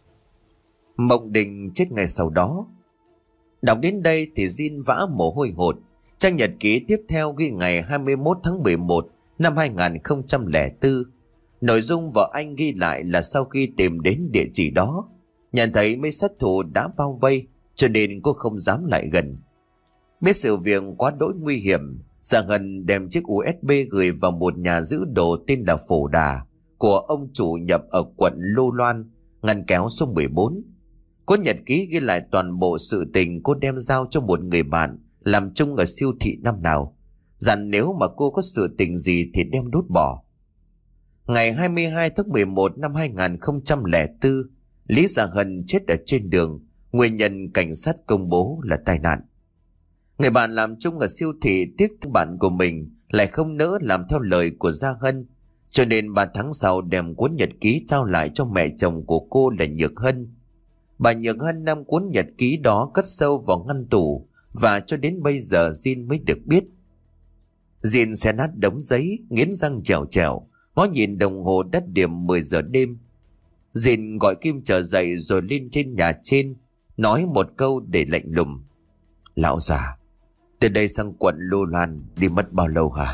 Mộng Đình chết ngày sau đó. Đọc đến đây thì Jin vã mồ hôi hột. Trang nhật ký tiếp theo ghi ngày hai mươi mốt tháng mười một năm hai nghìn không trăm lẻ bốn. Nội dung vợ anh ghi lại là sau khi tìm đến địa chỉ đó, nhận thấy mấy sát thủ đã bao vây, cho nên cô không dám lại gần. Biết sự việc quá đỗi nguy hiểm, Giang Hân đem chiếc u ét bê gửi vào một nhà giữ đồ tên là Phổ Đà của ông chủ nhập ở quận Lô Loan, ngăn kéo số mười bốn. Cuốn nhật ký ghi lại toàn bộ sự tình cô đem giao cho một người bạn làm chung ở siêu thị năm nào, dặn nếu mà cô có sự tình gì thì đem đốt bỏ. Ngày hai mươi hai tháng mười một năm hai nghìn không trăm lẻ bốn, Lý Giang Hân chết ở trên đường, nguyên nhân cảnh sát công bố là tai nạn. Người bạn làm chung ở siêu thị tiếc bạn của mình lại không nỡ làm theo lời của Giang Hân, cho nên ba tháng sau đem cuốn nhật ký trao lại cho mẹ chồng của cô là Nhược Hân. Bà Nhược Hân đem cuốn nhật ký đó cất sâu vào ngăn tủ, và cho đến bây giờ Jin mới được biết. Jin xé nát đống giấy, nghiến răng trèo trèo, ngó nhìn đồng hồ đắt điểm mười giờ đêm. Jin gọi Kim trở dậy rồi lên trên nhà trên, nói một câu để lạnh lùng: "Lão già, từ đây sang quận Lô Loan đi mất bao lâu hả?"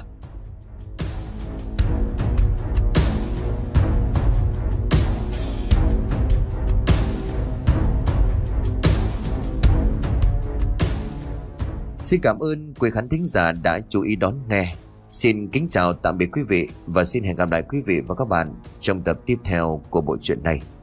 Xin cảm ơn quý khán thính giả đã chú ý đón nghe. Xin kính chào tạm biệt quý vị và xin hẹn gặp lại quý vị và các bạn trong tập tiếp theo của bộ truyện này.